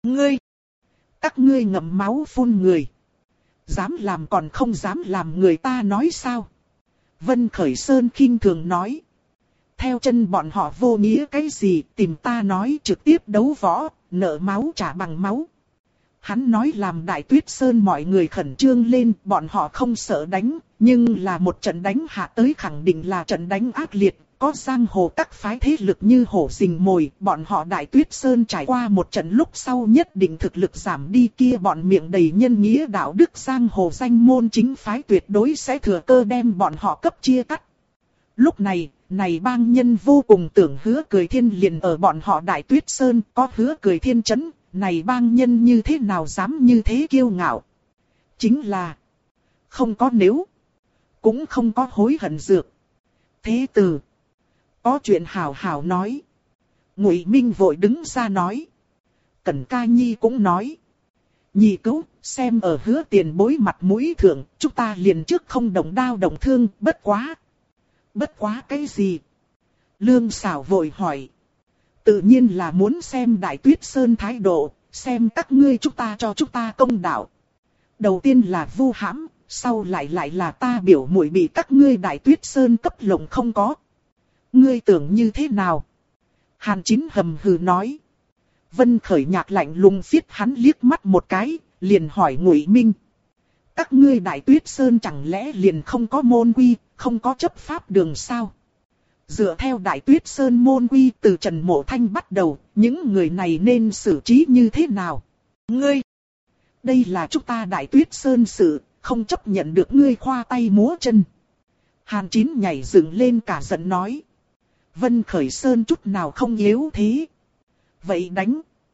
Các ngươi ngậm máu phun người. Dám làm còn không dám làm người ta nói sao? Vân Khởi Sơn khinh thường nói. Theo chân bọn họ vô nghĩa cái gì, tìm ta nói trực tiếp đấu võ, nợ máu trả bằng máu. Hắn nói làm Đại Tuyết Sơn mọi người khẩn trương lên, bọn họ không sợ đánh, nhưng là một trận đánh hạ tới khẳng định là trận đánh ác liệt, có giang hồ các phái thế lực như hổ rình mồi, bọn họ Đại Tuyết Sơn trải qua một trận lúc sau nhất định thực lực giảm đi kia bọn miệng đầy nhân nghĩa đạo đức giang hồ danh môn chính phái tuyệt đối sẽ thừa cơ đem bọn họ cấp chia cắt. Lúc này bang nhân vô cùng tưởng Hứa Cười Thiên liền ở bọn họ Đại Tuyết Sơn, có Hứa Cười Thiên chấn, này bang nhân như thế nào dám như thế kiêu ngạo. Chính là không có nếu, cũng không có hối hận dược. Thế tử, có chuyện hảo hảo nói. Ngụy Minh vội đứng ra nói. Cẩn Ca Nhi cũng nói. Nhị cứu, xem ở Hứa tiền bối mặt mũi thượng, chúng ta liền trước không động đao động thương, bất quá. Bất quá cái gì? Lương Sảo vội hỏi. Tự nhiên là muốn xem Đại Tuyết Sơn thái độ, xem các ngươi chúng ta công đạo. Đầu tiên là vu hãm, sau lại là ta biểu muội bị các ngươi Đại Tuyết Sơn cấp lộng không có. Ngươi tưởng như thế nào? Hàn Chín hầm hừ nói. Vân Khởi Nhạc lạnh lùng phiết hắn liếc mắt một cái, liền hỏi Ngụy Minh. Các ngươi Đại Tuyết Sơn chẳng lẽ liền không có môn quy, không có chấp pháp đường sao? Dựa theo Đại Tuyết Sơn môn quy từ Trần Mộ Thanh bắt đầu, những người này nên xử trí như thế nào? Ngươi! Đây là chúng ta Đại Tuyết Sơn sự, không chấp nhận được ngươi khoa tay múa chân. Hàn Chín nhảy dựng lên cả giận nói. Vân Khởi Sơn chút nào không yếu thế. Vậy đánh!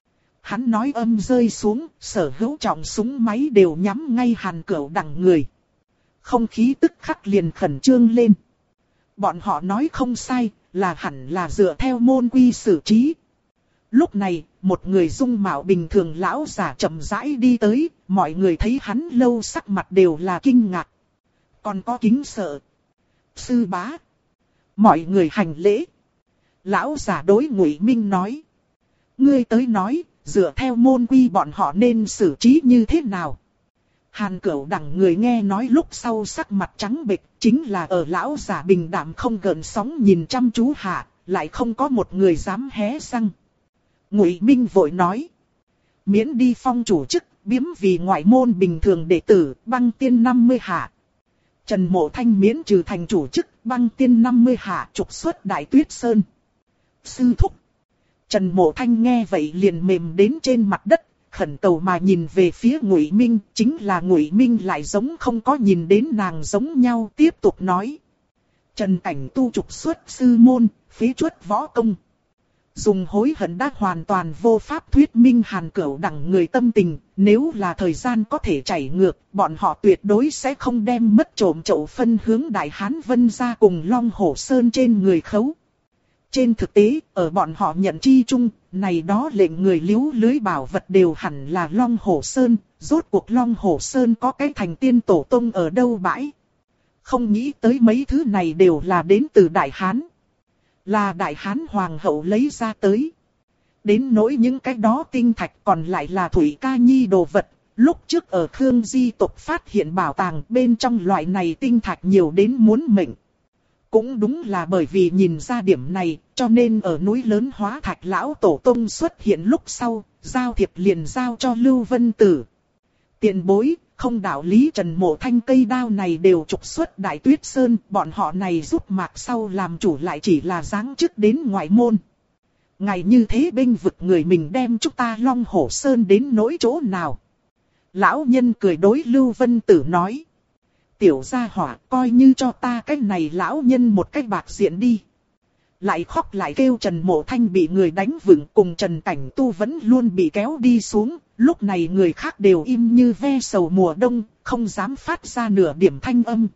Hắn nói âm rơi xuống, sở hữu trọng súng máy đều nhắm ngay Hàn Cửu Đằng người. Không khí tức khắc liền khẩn trương lên. Bọn họ nói không sai, là hẳn là dựa theo môn quy xử trí. Lúc này, một người dung mạo bình thường lão giả chậm rãi đi tới, mọi người thấy hắn lâu sắc mặt đều là kinh ngạc. Còn có kính sợ. Sư bá. Mọi người hành lễ. Lão giả đối Ngụy Minh nói. Ngươi tới nói, dựa theo môn quy bọn họ nên xử trí như thế nào? Hàn Cửu Đằng người nghe nói lúc sau sắc mặt trắng bệch, chính là ở lão giả bình đạm không gợn sóng nhìn chăm chú hạ, lại không có một người dám hé răng. Ngụy Minh vội nói. Miễn đi phong chủ chức, biếm vì ngoại môn bình thường đệ tử, băng tiên 50 hạ. Trần Mộ Thanh miễn trừ thành chủ chức, băng tiên 50 hạ, trục xuất Đại Tuyết Sơn. Sư thúc. Trần Mộ Thanh nghe vậy liền mềm đến trên mặt đất, khẩn cầu mà nhìn về phía Ngụy Minh, chính là Ngụy Minh lại giống không có nhìn đến nàng giống nhau, tiếp tục nói. Trần Cảnh tu trục xuất sư môn, phế truất võ công. Dùng hối hận đã hoàn toàn vô pháp thuyết minh Hàn Cửu Đằng người tâm tình, nếu là thời gian có thể chảy ngược, bọn họ tuyệt đối sẽ không đem mất trộm chậu phân hướng Đại Hán Vân ra cùng Long Hổ Sơn trên người khấu. Trên thực tế, ở bọn họ nhận chi chung, này đó lệnh người liếu lưới bảo vật đều hẳn là Long Hổ Sơn, rốt cuộc Long Hổ Sơn có cái thành tiên tổ tông ở đâu bãi. Không nghĩ tới mấy thứ này đều là đến từ Đại Hán. Là Đại Hán Hoàng hậu lấy ra tới. Đến nỗi những cái đó tinh thạch còn lại là Thủy Ca Nhi đồ vật. Lúc trước ở Khương Di tộc phát hiện bảo tàng bên trong loại này tinh thạch nhiều đến muốn mệnh. Cũng đúng là bởi vì nhìn ra điểm này, cho nên ở núi lớn Hóa Thạch lão tổ tông xuất hiện lúc sau, giao thiệp liền giao cho Lưu Vân Tử. Tiền bối, không đạo lý Trần Mộ Thanh cây đao này đều trục xuất Đại Tuyết Sơn, bọn họ này giúp mạc sau làm chủ lại chỉ là giáng chức đến ngoại môn. Ngày như thế bênh vực người mình đem chúng ta Long Hổ Sơn đến nỗi chỗ nào. Lão nhân cười đối Lưu Vân Tử nói. Tiểu gia hỏa coi như cho ta cái này lão nhân một cái bạc diện đi. Lại khóc lại kêu Trần Mộ Thanh bị người đánh vững, cùng Trần Cảnh Tu vẫn luôn bị kéo đi xuống. Lúc này người khác đều im như ve sầu mùa đông, không dám phát ra nửa điểm thanh âm.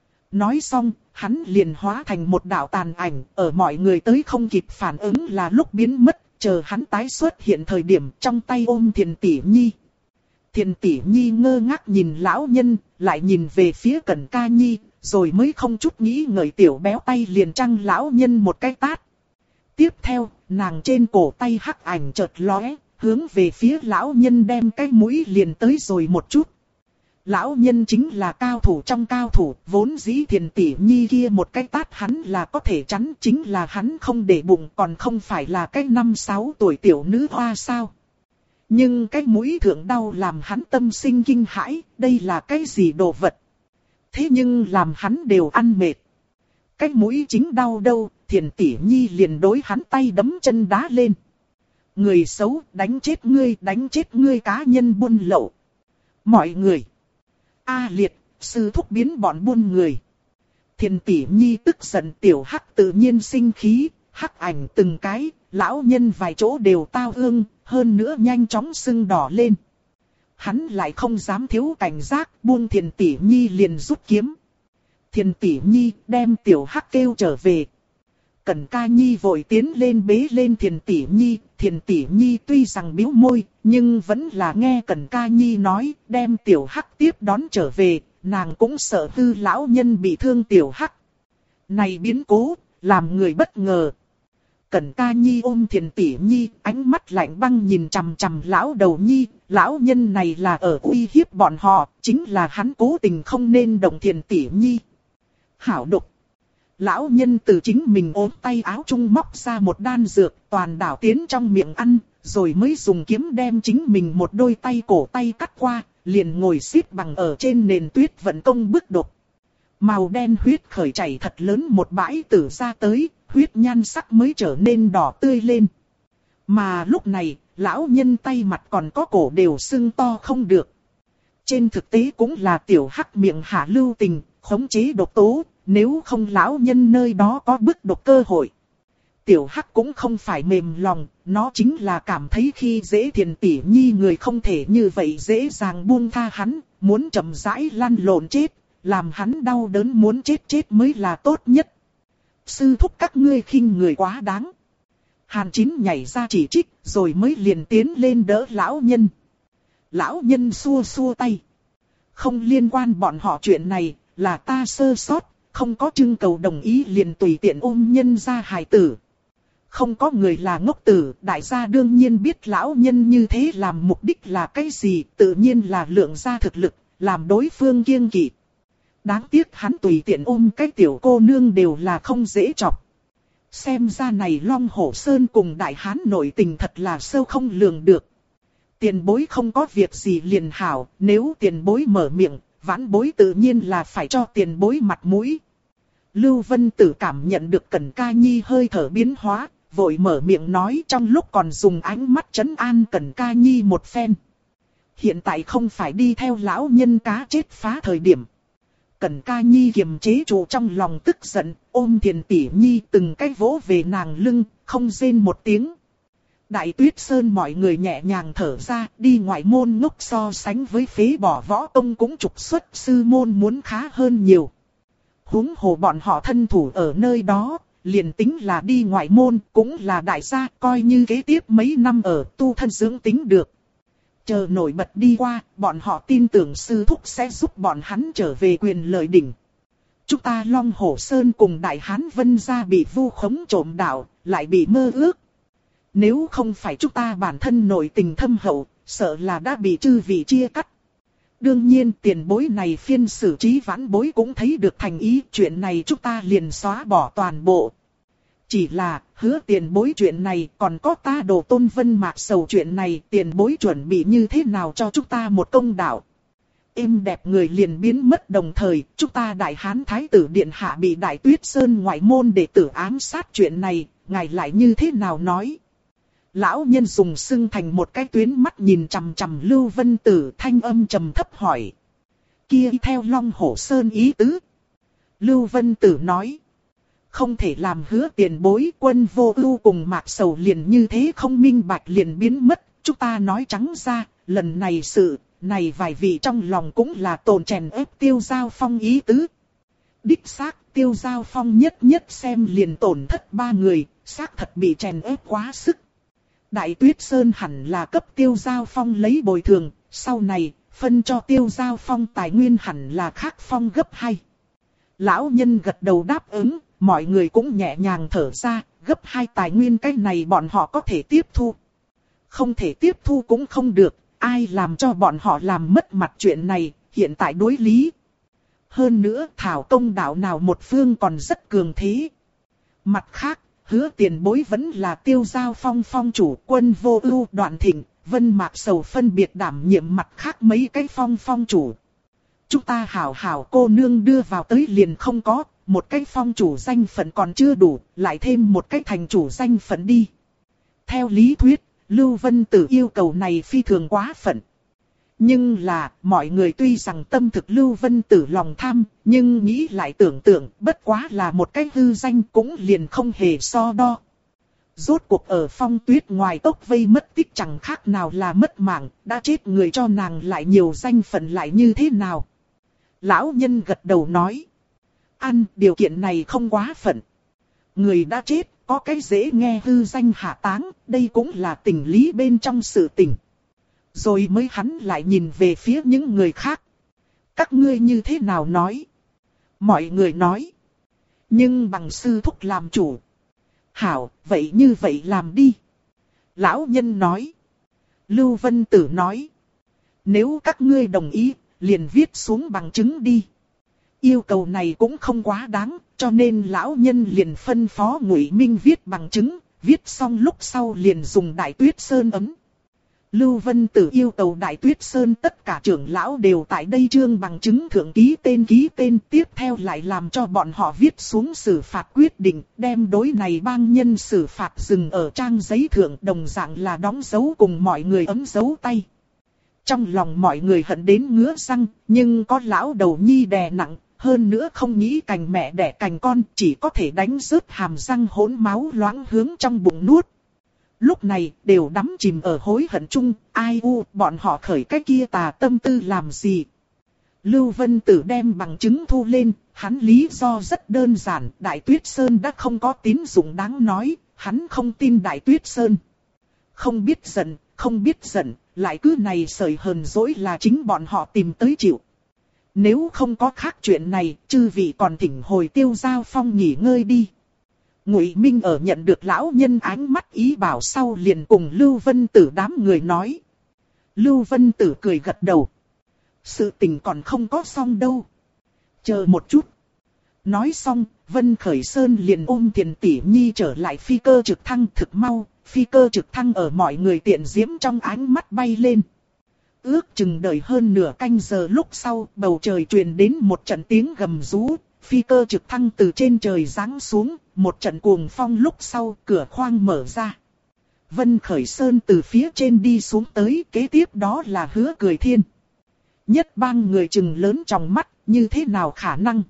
Nói xong, hắn liền hóa thành một đạo tàn ảnh, ở mọi người tới không kịp phản ứng là lúc biến mất, chờ hắn tái xuất hiện thời điểm trong tay ôm Thiền Tỷ Nhi. Thiền Tỷ Nhi ngơ ngác nhìn lão nhân, lại nhìn về phía Cẩn Ca Nhi, rồi mới không chút nghĩ ngợi tiểu béo tay liền trăng lão nhân một cái tát. Tiếp theo, nàng trên cổ tay hắc ảnh chợt lóe, hướng về phía lão nhân đem cái mũi liền tới rồi một chút. Lão nhân chính là cao thủ trong cao thủ, vốn dĩ Thiền Tỷ Nhi kia một cái tát hắn là có thể chắn, chính là hắn không để bụng, còn không phải là cái 5-6 tuổi tiểu nữ hoa sao. Nhưng cái mũi thượng đau làm hắn tâm sinh kinh hãi, đây là cái gì đồ vật. Thế nhưng làm hắn đều ăn mệt. Cái mũi chính đau đâu, Thiền Tỷ Nhi liền đối hắn tay đấm chân đá lên. Người xấu, đánh chết ngươi cá nhân buôn lậu. Mọi người. A Liệt, sư thúc biến bọn buôn người. Thiền Tỷ Nhi tức giận, tiểu hắc tự nhiên sinh khí, hắc ảnh từng cái, lão nhân vài chỗ đều tao ương, hơn nữa nhanh chóng sưng đỏ lên. Hắn lại không dám thiếu cảnh giác, buông Thiền Tỷ Nhi liền rút kiếm. Thiền Tỷ Nhi đem tiểu hắc kêu trở về. Cẩn Ca Nhi vội tiến lên bế lên Thiền Tỷ Nhi. Thiền Tỷ Nhi tuy rằng bĩu môi, nhưng vẫn là nghe Cẩn Ca Nhi nói, đem tiểu hắc tiếp đón trở về, nàng cũng sợ hư lão nhân bị thương tiểu hắc. Này biến cố, làm người bất ngờ. Cẩn Ca Nhi ôm Thiền Tỷ Nhi, ánh mắt lạnh băng nhìn chằm chằm lão đầu nhi, lão nhân này là ở uy hiếp bọn họ, chính là hắn cố tình không nên động Thiền Tỷ Nhi. Hảo độc. Lão nhân từ chính mình ốm tay áo trung móc ra một đan dược, toàn đảo tiến trong miệng ăn, rồi mới dùng kiếm đem chính mình một đôi tay cổ tay cắt qua, liền ngồi xếp bằng ở trên nền tuyết vận công bức độc. Màu đen huyết khởi chảy thật lớn một bãi tử ra tới, huyết nhan sắc mới trở nên đỏ tươi lên. Mà lúc này, lão nhân tay mặt còn có cổ đều sưng to không được. Trên thực tế cũng là tiểu hắc miệng hạ lưu tình, khống chế độc tố, nếu không lão nhân nơi đó có bức độc cơ hội. tiểu hắc cũng không phải mềm lòng, nó chính là cảm thấy khi dễ Thiền tỷ nhi người không thể như vậy dễ dàng buông tha hắn, muốn chậm rãi lăn lộn chết, làm hắn đau đớn muốn chết chết mới là tốt nhất. Sư thúc các ngươi khinh người quá đáng. Hàn Chín nhảy ra chỉ trích, rồi mới liền tiến lên đỡ lão nhân. Lão nhân xua xua tay. Không liên quan bọn họ chuyện này, là ta sơ sót, không có trưng cầu đồng ý liền tùy tiện ôm nhân ra hài tử. Không có người là ngốc tử, đại gia đương nhiên biết lão nhân như thế làm mục đích là cái gì, tự nhiên là lượng ra thực lực, làm đối phương kiêng kỵ. Đáng tiếc hắn tùy tiện ôm cái tiểu cô nương đều là không dễ chọc. Xem ra này Long Hổ Sơn cùng Đại Hán nội tình thật là sâu không lường được. Tiền bối không có việc gì liền hảo, nếu tiền bối mở miệng, vãn bối tự nhiên là phải cho tiền bối mặt mũi. Lưu Vân Tử cảm nhận được Cẩn Ca Nhi hơi thở biến hóa, vội mở miệng nói trong lúc còn dùng ánh mắt trấn an Cẩn Ca Nhi một phen. Hiện tại không phải đi theo lão nhân cá chết phá thời điểm. Cẩn Ca Nhi kiềm chế trụ trong lòng tức giận, ôm Thiền tỷ nhi từng cái vỗ về nàng lưng, không rên một tiếng. Đại Tuyết Sơn mọi người nhẹ nhàng thở ra, đi ngoại môn ngốc so sánh với phế bỏ võ tông cũng trục xuất sư môn muốn khá hơn nhiều. Huống hồ bọn họ thân thủ ở nơi đó, liền tính là đi ngoại môn cũng là đại gia, coi như kế tiếp mấy năm ở tu thân dưỡng tính được. Chờ nổi bật đi qua, bọn họ tin tưởng sư thúc sẽ giúp bọn hắn trở về quyền lợi đỉnh. Chúng ta Long Hổ Sơn cùng Đại Hán Vân gia bị vu khống trộm đạo, lại bị mơ ước. Nếu không phải chúng ta bản thân nội tình thâm hậu, sợ là đã bị chư vị chia cắt. Đương nhiên tiền bối này phiên xử trí vãn bối cũng thấy được thành ý, chuyện này chúng ta liền xóa bỏ toàn bộ. Chỉ là hứa tiền bối chuyện này, còn có ta Đồ Tôn Vân Mạc Sầu chuyện này, tiền bối chuẩn bị như thế nào cho chúng ta một công đạo. Êm đẹp người liền biến mất, đồng thời chúng ta Đại Hán Thái tử Điện Hạ bị Đại Tuyết Sơn ngoại môn đệ tử ám sát chuyện này, ngài lại như thế nào nói. Lão nhân dùng sưng thành một cái tuyến mắt nhìn chằm chằm Lưu Vân Tử, thanh âm trầm thấp hỏi. Kia theo Long Hổ Sơn ý tứ. Lưu Vân Tử nói. Không thể làm hứa tiền bối, Quân Vô Ưu cùng Mạc Sầu liền như thế không minh bạch liền biến mất. Chúng ta nói trắng ra, lần này sự, này vài vị trong lòng cũng là tồn chèn ép Tiêu Giao Phong ý tứ. Đích xác, Tiêu Giao Phong nhất nhất xem liền tổn thất 3 người, xác thật bị chèn ép quá sức. Đại Tuyết Sơn hẳn là cấp Tiêu Giao Phong lấy bồi thường, sau này, phân cho Tiêu Giao Phong tài nguyên hẳn là khác phong gấp 2. Lão nhân gật đầu đáp ứng, mọi người cũng nhẹ nhàng thở ra, gấp 2 tài nguyên cái này bọn họ có thể tiếp thu. Không thể tiếp thu cũng không được, ai làm cho bọn họ làm mất mặt chuyện này, hiện tại đối lý. Hơn nữa Thảo Công đạo nào một phương còn rất cường thế. Mặt khác, hứa tiền bối vẫn là Tiêu Giao Phong phong chủ, Quân Vô Ưu, Đoạn Thịnh, Vân Mạc Sầu phân biệt đảm nhiệm mặt khác mấy cái phong chủ. Chúng ta hảo hảo cô nương đưa vào tới liền không có, một cái phong chủ danh phận còn chưa đủ, lại thêm một cái thành chủ danh phận đi. Theo lý thuyết, Lưu Vân Tử yêu cầu này phi thường quá phận. Nhưng là, mọi người tuy rằng tâm thực Lưu Vân Tử lòng tham, nhưng nghĩ lại tưởng tượng, bất quá là một cái hư danh cũng liền không hề so đo. Rốt cuộc ở Phong Tuyết ngoài tốc vây mất tích chẳng khác nào là mất mạng, đã chết người cho nàng lại nhiều danh phận lại như thế nào. Lão nhân gật đầu nói. Điều kiện này không quá phận. Người đã chết, có cái dễ nghe hư danh hạ táng, đây cũng là tình lý bên trong sự tình. Rồi mới hắn lại nhìn về phía những người khác. Các ngươi như thế nào nói? Mọi người nói. Nhưng bằng sư thúc làm chủ. Hảo, vậy như vậy làm đi. Lão nhân nói. Lưu Vân Tử nói. Nếu các ngươi đồng ý, liền viết xuống bằng chứng đi. Yêu cầu này cũng không quá đáng, cho nên lão nhân liền phân phó Ngụy Minh viết bằng chứng, viết xong lúc sau liền dùng Đại Tuyết Sơn ấn. Lưu Vân Tử yêu cầu Đại Tuyết Sơn tất cả trưởng lão đều tại đây trương bằng chứng thượng ký tên, tiếp theo lại làm cho bọn họ viết xuống xử phạt quyết định, đem đối này bang nhân xử phạt dừng ở trang giấy thượng, đồng dạng là đóng dấu cùng mọi người ấn dấu tay. Trong lòng mọi người hận đến ngứa răng, nhưng có lão đầu nhi đè nặng, hơn nữa không nghĩ cành mẹ đẻ cành con, chỉ có thể đánh rớt hàm răng hỗn máu loãng hướng trong bụng nuốt. Lúc này đều đắm chìm ở hối hận chung, ai u, bọn họ khởi cái kia tà tâm tư làm gì. Lưu Vân Tử đem bằng chứng thu lên, hắn lý do rất đơn giản, Đại Tuyết Sơn đã không có tín dụng đáng nói, hắn không tin Đại Tuyết Sơn. Không biết giận, lại cứ này sợi hờn dỗi là chính bọn họ tìm tới chịu. Nếu không có khác chuyện này, chư vị còn thỉnh hồi Tiêu Giao Phong nghỉ ngơi đi. Ngụy Minh ở nhận được lão nhân ánh mắt ý bảo sau liền cùng Lưu Vân Tử đám người nói. Lưu Vân Tử cười gật đầu. Sự tình còn không có xong đâu. Chờ một chút. Nói xong, Vân Khởi Sơn liền ôm Thiền Tỷ Nhi trở lại phi cơ trực thăng thực mau. Phi cơ trực thăng ở mọi người tiện diễm trong ánh mắt bay lên. Ước chừng đợi hơn nửa canh giờ lúc sau, bầu trời truyền đến một trận tiếng gầm rú. Phi cơ trực thăng từ trên trời giáng xuống, một trận cuồng phong lúc sau, cửa khoang mở ra. Vân Khởi Sơn từ phía trên đi xuống tới, kế tiếp đó là Hứa Cười Thiên. Nhất bang người chừng lớn trong mắt, như thế nào khả năng?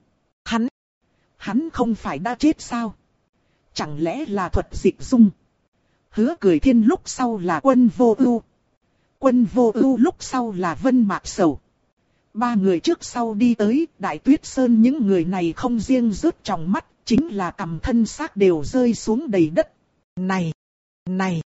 Hắn không phải đã chết sao? Chẳng lẽ là thuật dịch dung? Hứa Cười Thiên lúc sau là Quân Vô Ưu. Quân Vô Ưu lúc sau là Vân Mạc Sầu. Ba người trước sau đi tới, Đại Tuyết Sơn những người này không riêng rớt trong mắt, chính là cằm thân xác đều rơi xuống đầy đất. Này.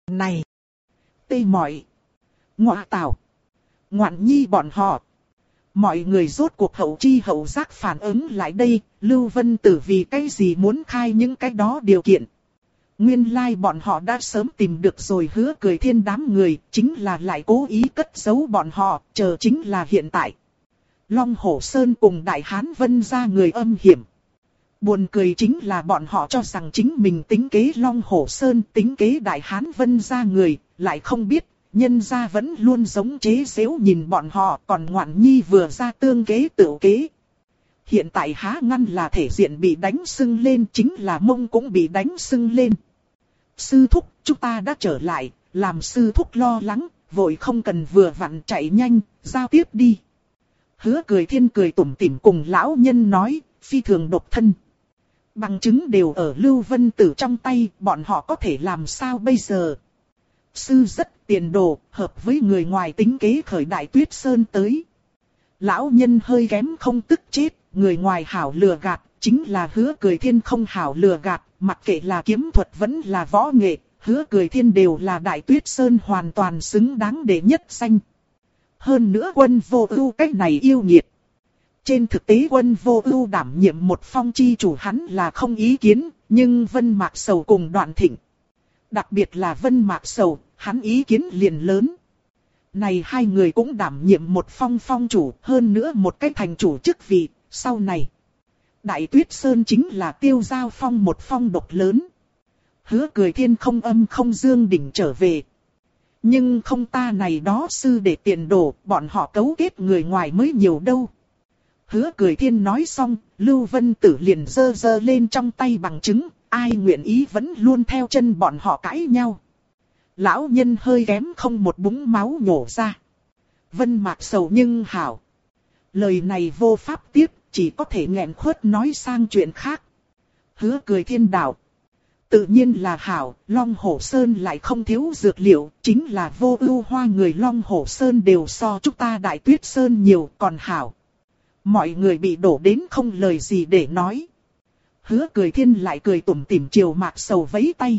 Tê mỏi. Ngọa tảo. Ngoạn nhi bọn họ. Mọi người rốt cuộc hậu chi hậu giác phản ứng lại đây, Lưu Vân Tử vì cái gì muốn khai những cái đó điều kiện. Nguyên lai bọn họ đã sớm tìm được rồi Hứa Cười Thiên đám người, chính là lại cố ý cất giấu bọn họ, chờ chính là hiện tại. Long Hổ Sơn cùng Đại Hán Vân ra người âm hiểm. Buồn cười chính là bọn họ cho rằng chính mình tính kế Long Hổ Sơn, tính kế Đại Hán Vân ra người, lại không biết, nhân gia vẫn luôn giống chế giễu nhìn bọn họ, còn Ngoạn Nhi vừa ra tương kế tự kế. Hiện tại há ngăn là thể diện bị đánh sưng lên, chính là mông cũng bị đánh sưng lên. Sư thúc, chúng ta đã trở lại, làm sư thúc lo lắng, vội không cần vừa vặn chạy nhanh, giao tiếp đi. Hứa Cười Thiên cười tủm tỉm cùng lão nhân nói, phi thường độc thân. Bằng chứng đều ở Lưu Vân Tử trong tay, bọn họ có thể làm sao bây giờ? Sư rất tiền đồ, hợp với người ngoài tính kế khởi Đại Tuyết Sơn tới. Lão nhân hơi kém không tức chết, người ngoài hảo lừa gạt, chính là Hứa Cười Thiên không hảo lừa gạt, mặc kệ là kiếm thuật vẫn là võ nghệ, Hứa Cười Thiên đều là Đại Tuyết Sơn hoàn toàn xứng đáng để nhất danh. Hơn nữa Quân Vô Ưu cách này yêu nghiệt. Trên thực tế Quân Vô Ưu đảm nhiệm một phong chi chủ hắn là không ý kiến, nhưng Vân Mạc Sầu cùng Đoạn Thịnh. Đặc biệt là Vân Mạc Sầu, hắn ý kiến liền lớn. Này hai người cũng đảm nhiệm một phong chủ, hơn nữa một cái thành chủ chức vị, sau này. Đại Tuyết Sơn chính là Tiêu Giao Phong một phong độc lớn. Hứa Cười Thiên không âm không dương đỉnh trở về. Nhưng không ta này đó sư để tiền đồ, bọn họ cấu kết người ngoài mới nhiều đâu. Hứa Cười Thiên nói xong, Lưu Vân Tử liền giơ lên trong tay bằng chứng, ai nguyện ý vẫn luôn theo chân bọn họ cãi nhau. Lão nhân hơi kém không một búng máu nhổ ra. Vân Mạc Sầu nhưng hảo. Lời này vô pháp tiếp, chỉ có thể nghẹn khuất nói sang chuyện khác. Hứa Cười Thiên đạo. Tự nhiên là hảo, Long Hổ Sơn lại không thiếu dược liệu, chính là Vô Ưu Hoa người Long Hổ Sơn đều so chúng ta Đại Tuyết Sơn nhiều, còn hảo. Mọi người bị đổ đến không lời gì để nói. Hứa Cười Thiên lại cười tủm tỉm chiều Mạc Sầu vẫy tay.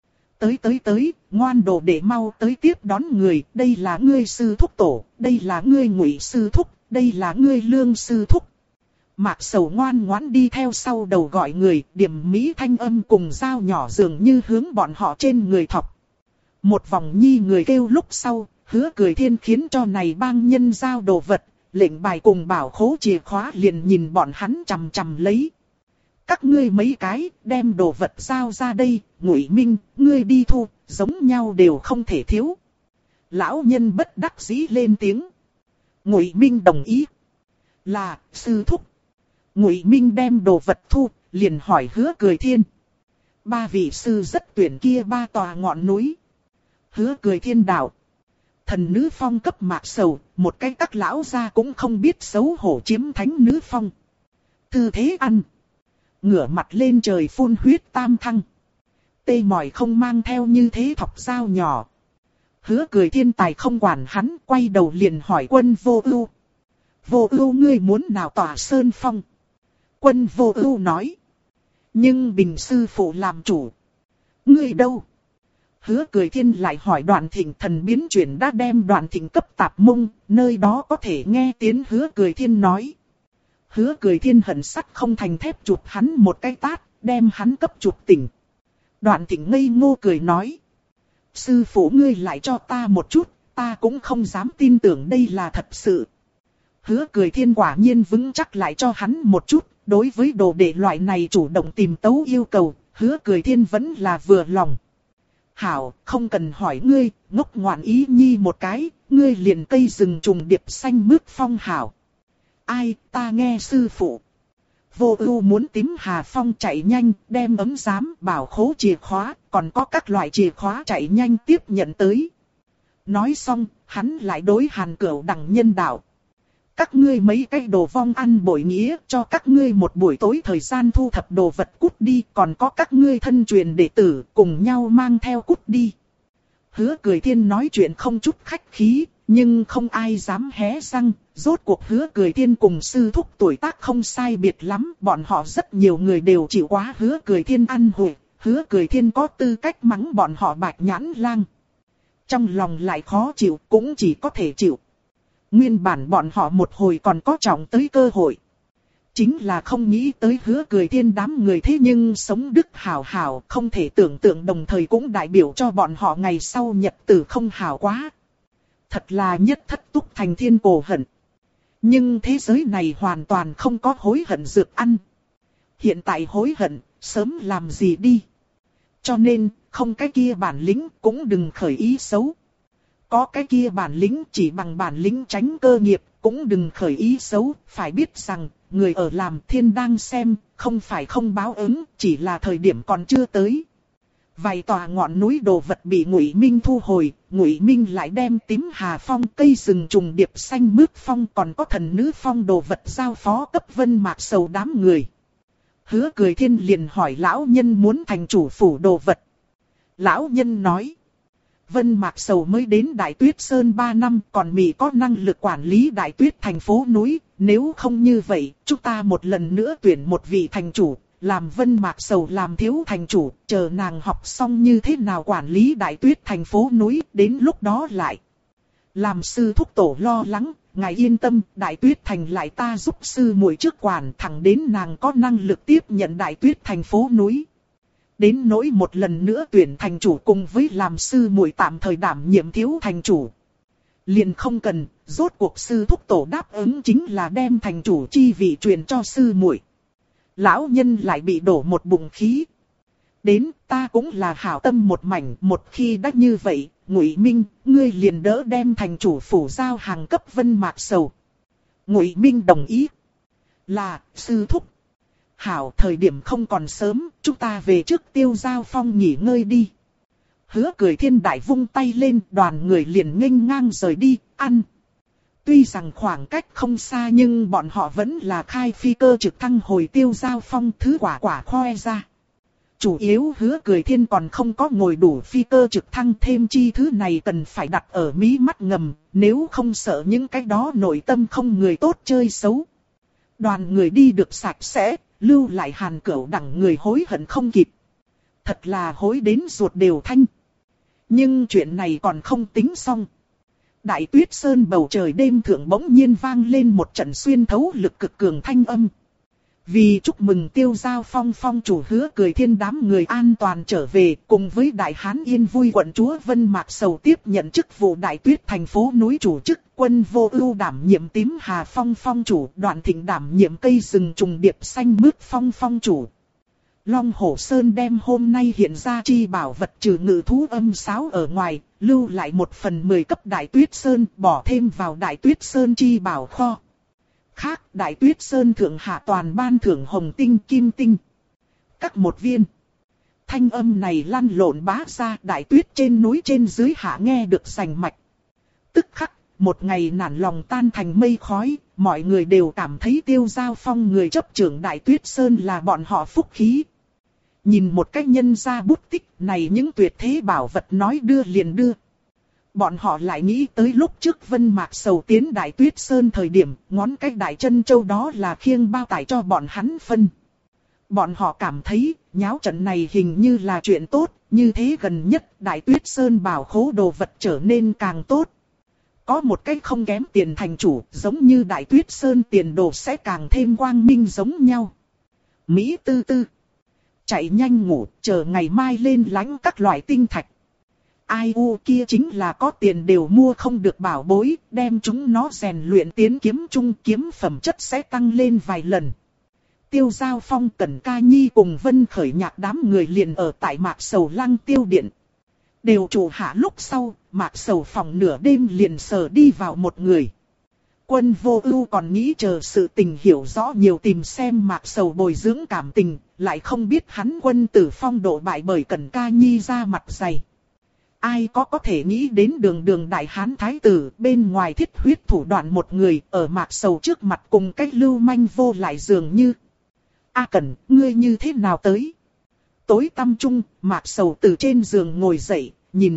Tới, ngoan đồ để mau tới tiếp đón người, đây là ngươi sư thúc tổ, đây là ngươi Ngụy sư thúc, đây là ngươi Lương sư thúc. Mạc Sầu ngoan ngoãn đi theo sau đầu gọi người, điểm mỹ thanh âm cùng dao nhỏ dường như hướng bọn họ trên người thọc. Một vòng nhi người kêu lúc sau, Hứa Cười Thiên khiến cho này bang nhân giao đồ vật, lệnh bài cùng bảo khố chìa khóa liền nhìn bọn hắn chằm chằm lấy. Các ngươi mấy cái, đem đồ vật giao ra đây, Ngụy Minh, ngươi đi thu, giống nhau đều không thể thiếu. Lão nhân bất đắc dĩ lên tiếng. Ngụy Minh đồng ý. Là, sư thúc. Ngụy Minh đem đồ vật thu, liền hỏi Hứa Cười Thiên. Ba vị sư rất tuyển kia ba tòa ngọn núi. Hứa Cười Thiên đạo. Thần nữ phong cấp Mạc Sầu, một cái các lão gia cũng không biết xấu hổ chiếm thánh nữ phong. Thư thế ăn. Ngửa mặt lên trời phun huyết tam thăng. Tê mỏi không mang theo như thế thọc dao nhỏ. Hứa Cười Thiên tài không quản hắn, quay đầu liền hỏi Quân Vô Ưu. Vô Ưu ngươi muốn nào tỏa sơn phong? Quân Vô Ưu nói. Nhưng Bình sư phụ làm chủ. Ngươi đâu? Hứa Cười Thiên lại hỏi Đoạn Thịnh. Thần biến chuyển đã đem Đoạn Thịnh cấp Tạp Mông, nơi đó có thể nghe tiếng Hứa Cười Thiên nói. Hứa Cười Thiên hận sắt không thành thép chụp hắn một cái tát, đem hắn cấp chụp tỉnh. Đoạn Thịnh ngây ngô cười nói. Sư phụ ngươi lại cho ta một chút, ta cũng không dám tin tưởng đây là thật sự. Hứa Cười Thiên quả nhiên vững chắc lại cho hắn một chút. Đối với đồ đệ loại này chủ động tìm tấu yêu cầu, Hứa Cười Thiên vẫn là vừa lòng. Hảo, không cần hỏi ngươi, ngốc ngoạn ý nhi một cái, ngươi liền cây rừng trùng điệp xanh mướt phong hảo. Ai, ta nghe sư phụ. Vô Ưu muốn tím Hà Phong chạy nhanh, đem ấm giám, bảo khố chìa khóa, còn có các loại chìa khóa chạy nhanh tiếp nhận tới. Nói xong, hắn lại đối Hàn Cửu Đằng nhân đạo. Các ngươi mấy cái đồ vong ăn bội nghĩa, cho các ngươi một buổi tối thời gian thu thập đồ vật cút đi, còn có các ngươi thân truyền đệ tử cùng nhau mang theo cút đi. Hứa Cười Thiên nói chuyện không chút khách khí, nhưng không ai dám hé răng. Rốt cuộc Hứa Cười Thiên cùng sư thúc tuổi tác không sai biệt lắm, bọn họ rất nhiều người đều chịu quá Hứa Cười Thiên ăn hủi. Hứa Cười Thiên có tư cách mắng bọn họ bạch nhãn lang. Trong lòng lại khó chịu, cũng chỉ có thể chịu. Nguyên bản bọn họ một hồi còn có trọng tới cơ hội. Chính là không nghĩ tới Hứa Cười Thiên đám người thế nhưng sống đức hảo hảo, không thể tưởng tượng, đồng thời cũng đại biểu cho bọn họ ngày sau nhật tử không hảo quá. Thật là nhất thất túc thành thiên cổ hận. Nhưng thế giới này hoàn toàn không có hối hận dược ăn. Hiện tại hối hận, sớm làm gì đi. Cho nên, không cái kia bản lĩnh cũng đừng khởi ý xấu. Có cái kia bản lĩnh chỉ bằng bản lĩnh tránh cơ nghiệp, cũng đừng khởi ý xấu. Phải biết rằng, người ở làm thiên đang xem, không phải không báo ứng, chỉ là thời điểm còn chưa tới. Vài tòa ngọn núi đồ vật bị Ngụy Minh thu hồi, Ngụy Minh lại đem tím Hà Phong, cây rừng trùng điệp xanh mướt phong, còn có thần nữ phong đồ vật giao phó cấp Vân Mạc Sầu đám người. Hứa Cười Thiên liền hỏi lão nhân muốn thành chủ phủ đồ vật. Lão nhân nói, Vân Mạc Sầu mới đến Đại Tuyết Sơn 3 năm, còn mị có năng lực quản lý Đại Tuyết thành phố núi, nếu không như vậy, chúng ta một lần nữa tuyển một vị thành chủ. Làm Vân Mạc Sầu làm thiếu thành chủ, chờ nàng học xong như thế nào quản lý Đại Tuyết thành phố núi, đến lúc đó lại. Làm sư thúc tổ lo lắng, ngài yên tâm, Đại Tuyết thành lại ta giúp sư muội trước quản, thẳng đến nàng có năng lực tiếp nhận Đại Tuyết thành phố núi. Đến nỗi một lần nữa tuyển thành chủ cùng với làm sư muội tạm thời đảm nhiệm thiếu thành chủ. Liền không cần, rốt cuộc sư thúc tổ đáp ứng chính là đem thành chủ chi vị truyền cho sư muội. Lão nhân lại bị đổ một bụng khí. Đến ta cũng là hảo tâm một mảnh, một khi đã như vậy, Ngụy Minh, ngươi liền đỡ đem thành chủ phủ giao hàng cấp Vân Mạc Sầu. Ngụy Minh đồng ý. Là, sư thúc. Hảo, thời điểm không còn sớm, chúng ta về trước Tiêu Giao Phong nghỉ ngơi đi. Hứa Cười Thiên đại vung tay lên, đoàn người liền nghênh ngang rời đi, ăn. Tuy rằng khoảng cách không xa nhưng bọn họ vẫn là khai phi cơ trực thăng hồi Tiêu Giao Phong, thứ quả khoe ra. Chủ yếu Hứa Cười Thiên còn không có ngồi đủ phi cơ trực thăng, thêm chi thứ này cần phải đặt ở mí mắt ngầm, nếu không sợ những cái đó nội tâm không người tốt chơi xấu. Đoàn người đi được sạch sẽ, lưu lại Hàn Cửu Đằng người hối hận không kịp. Thật là hối đến ruột đều thanh. Nhưng chuyện này còn không tính xong. Đại Tuyết Sơn bầu trời đêm thượng bỗng nhiên vang lên một trận xuyên thấu lực cực cường thanh âm. Vì chúc mừng Tiêu Giao Phong phong chủ Hứa Cười Thiên đám người an toàn trở về, cùng với Đại Hán Yên Vui quận chúa Vân Mạc Sầu tiếp nhận chức vụ Đại Tuyết thành phố núi chủ chức, Quân Vô Ưu đảm nhiệm tím Hà Phong phong chủ, Đoạn Thịnh đảm nhiệm cây rừng trùng điệp xanh mướt phong phong chủ. Long Hổ Sơn đem hôm nay hiện ra chi bảo vật trừ ngự thú âm sáo ở ngoài, lưu lại 1/10 cấp Đại Tuyết Sơn, bỏ thêm vào Đại Tuyết Sơn chi bảo kho. Khác, Đại Tuyết Sơn thượng hạ toàn ban thưởng hồng tinh kim tinh. Các một viên. Thanh âm này lăn lộn bá ra, Đại Tuyết trên núi trên dưới hạ nghe được rành mạch. Tức khắc, một ngày nản lòng tan thành mây khói, mọi người đều cảm thấy Tiêu Giao Phong người chấp trưởng Đại Tuyết Sơn là bọn họ phúc khí. Nhìn một cách nhân ra bút tích này, những tuyệt thế bảo vật nói đưa liền đưa. Bọn họ lại nghĩ tới lúc trước Vân Mạc Sầu tiến Đại Tuyết Sơn thời điểm, ngón cái đại chân châu đó là khiêng bao tải cho bọn hắn phân. Bọn họ cảm thấy, nháo trận này hình như là chuyện tốt, như thế gần nhất Đại Tuyết Sơn bảo khố đồ vật trở nên càng tốt. Có một cách không kém tiền thành chủ, giống như Đại Tuyết Sơn tiền đồ sẽ càng thêm quang minh giống nhau. Mỹ tư tư. Chạy nhanh ngủ, chờ ngày mai lên lãnh các loại tinh thạch. Ai u kia chính là có tiền đều mua không được bảo bối, đem chúng nó rèn luyện tiến kiếm trung, kiếm phẩm chất sẽ tăng lên vài lần. Tiêu Giao Phong, Cẩn Ca Nhi cùng Vân Khởi Nhạc đám người liền ở tại Mạc Sầu Lăng Tiêu Điện. Đều trụ hạ lúc sau, Mạc Sầu phòng nửa đêm liền sờ đi vào một người. Quân Vô Ưu còn nghĩ chờ sự tình hiểu rõ nhiều tìm xem Mạc Sầu bồi dưỡng cảm tình, lại không biết hắn Quân Tử Phong độ bại bởi Cẩn Ca Nhi ra mặt dày. Ai có thể nghĩ đến đường đại hán thái tử bên ngoài thiết huyết thủ đoạn một người ở Mạc Sầu trước mặt cùng cách lưu manh vô lại dường như. A Cẩn, ngươi như thế nào tới? Tối tăm trung, Mạc Sầu từ trên giường ngồi dậy, nhìn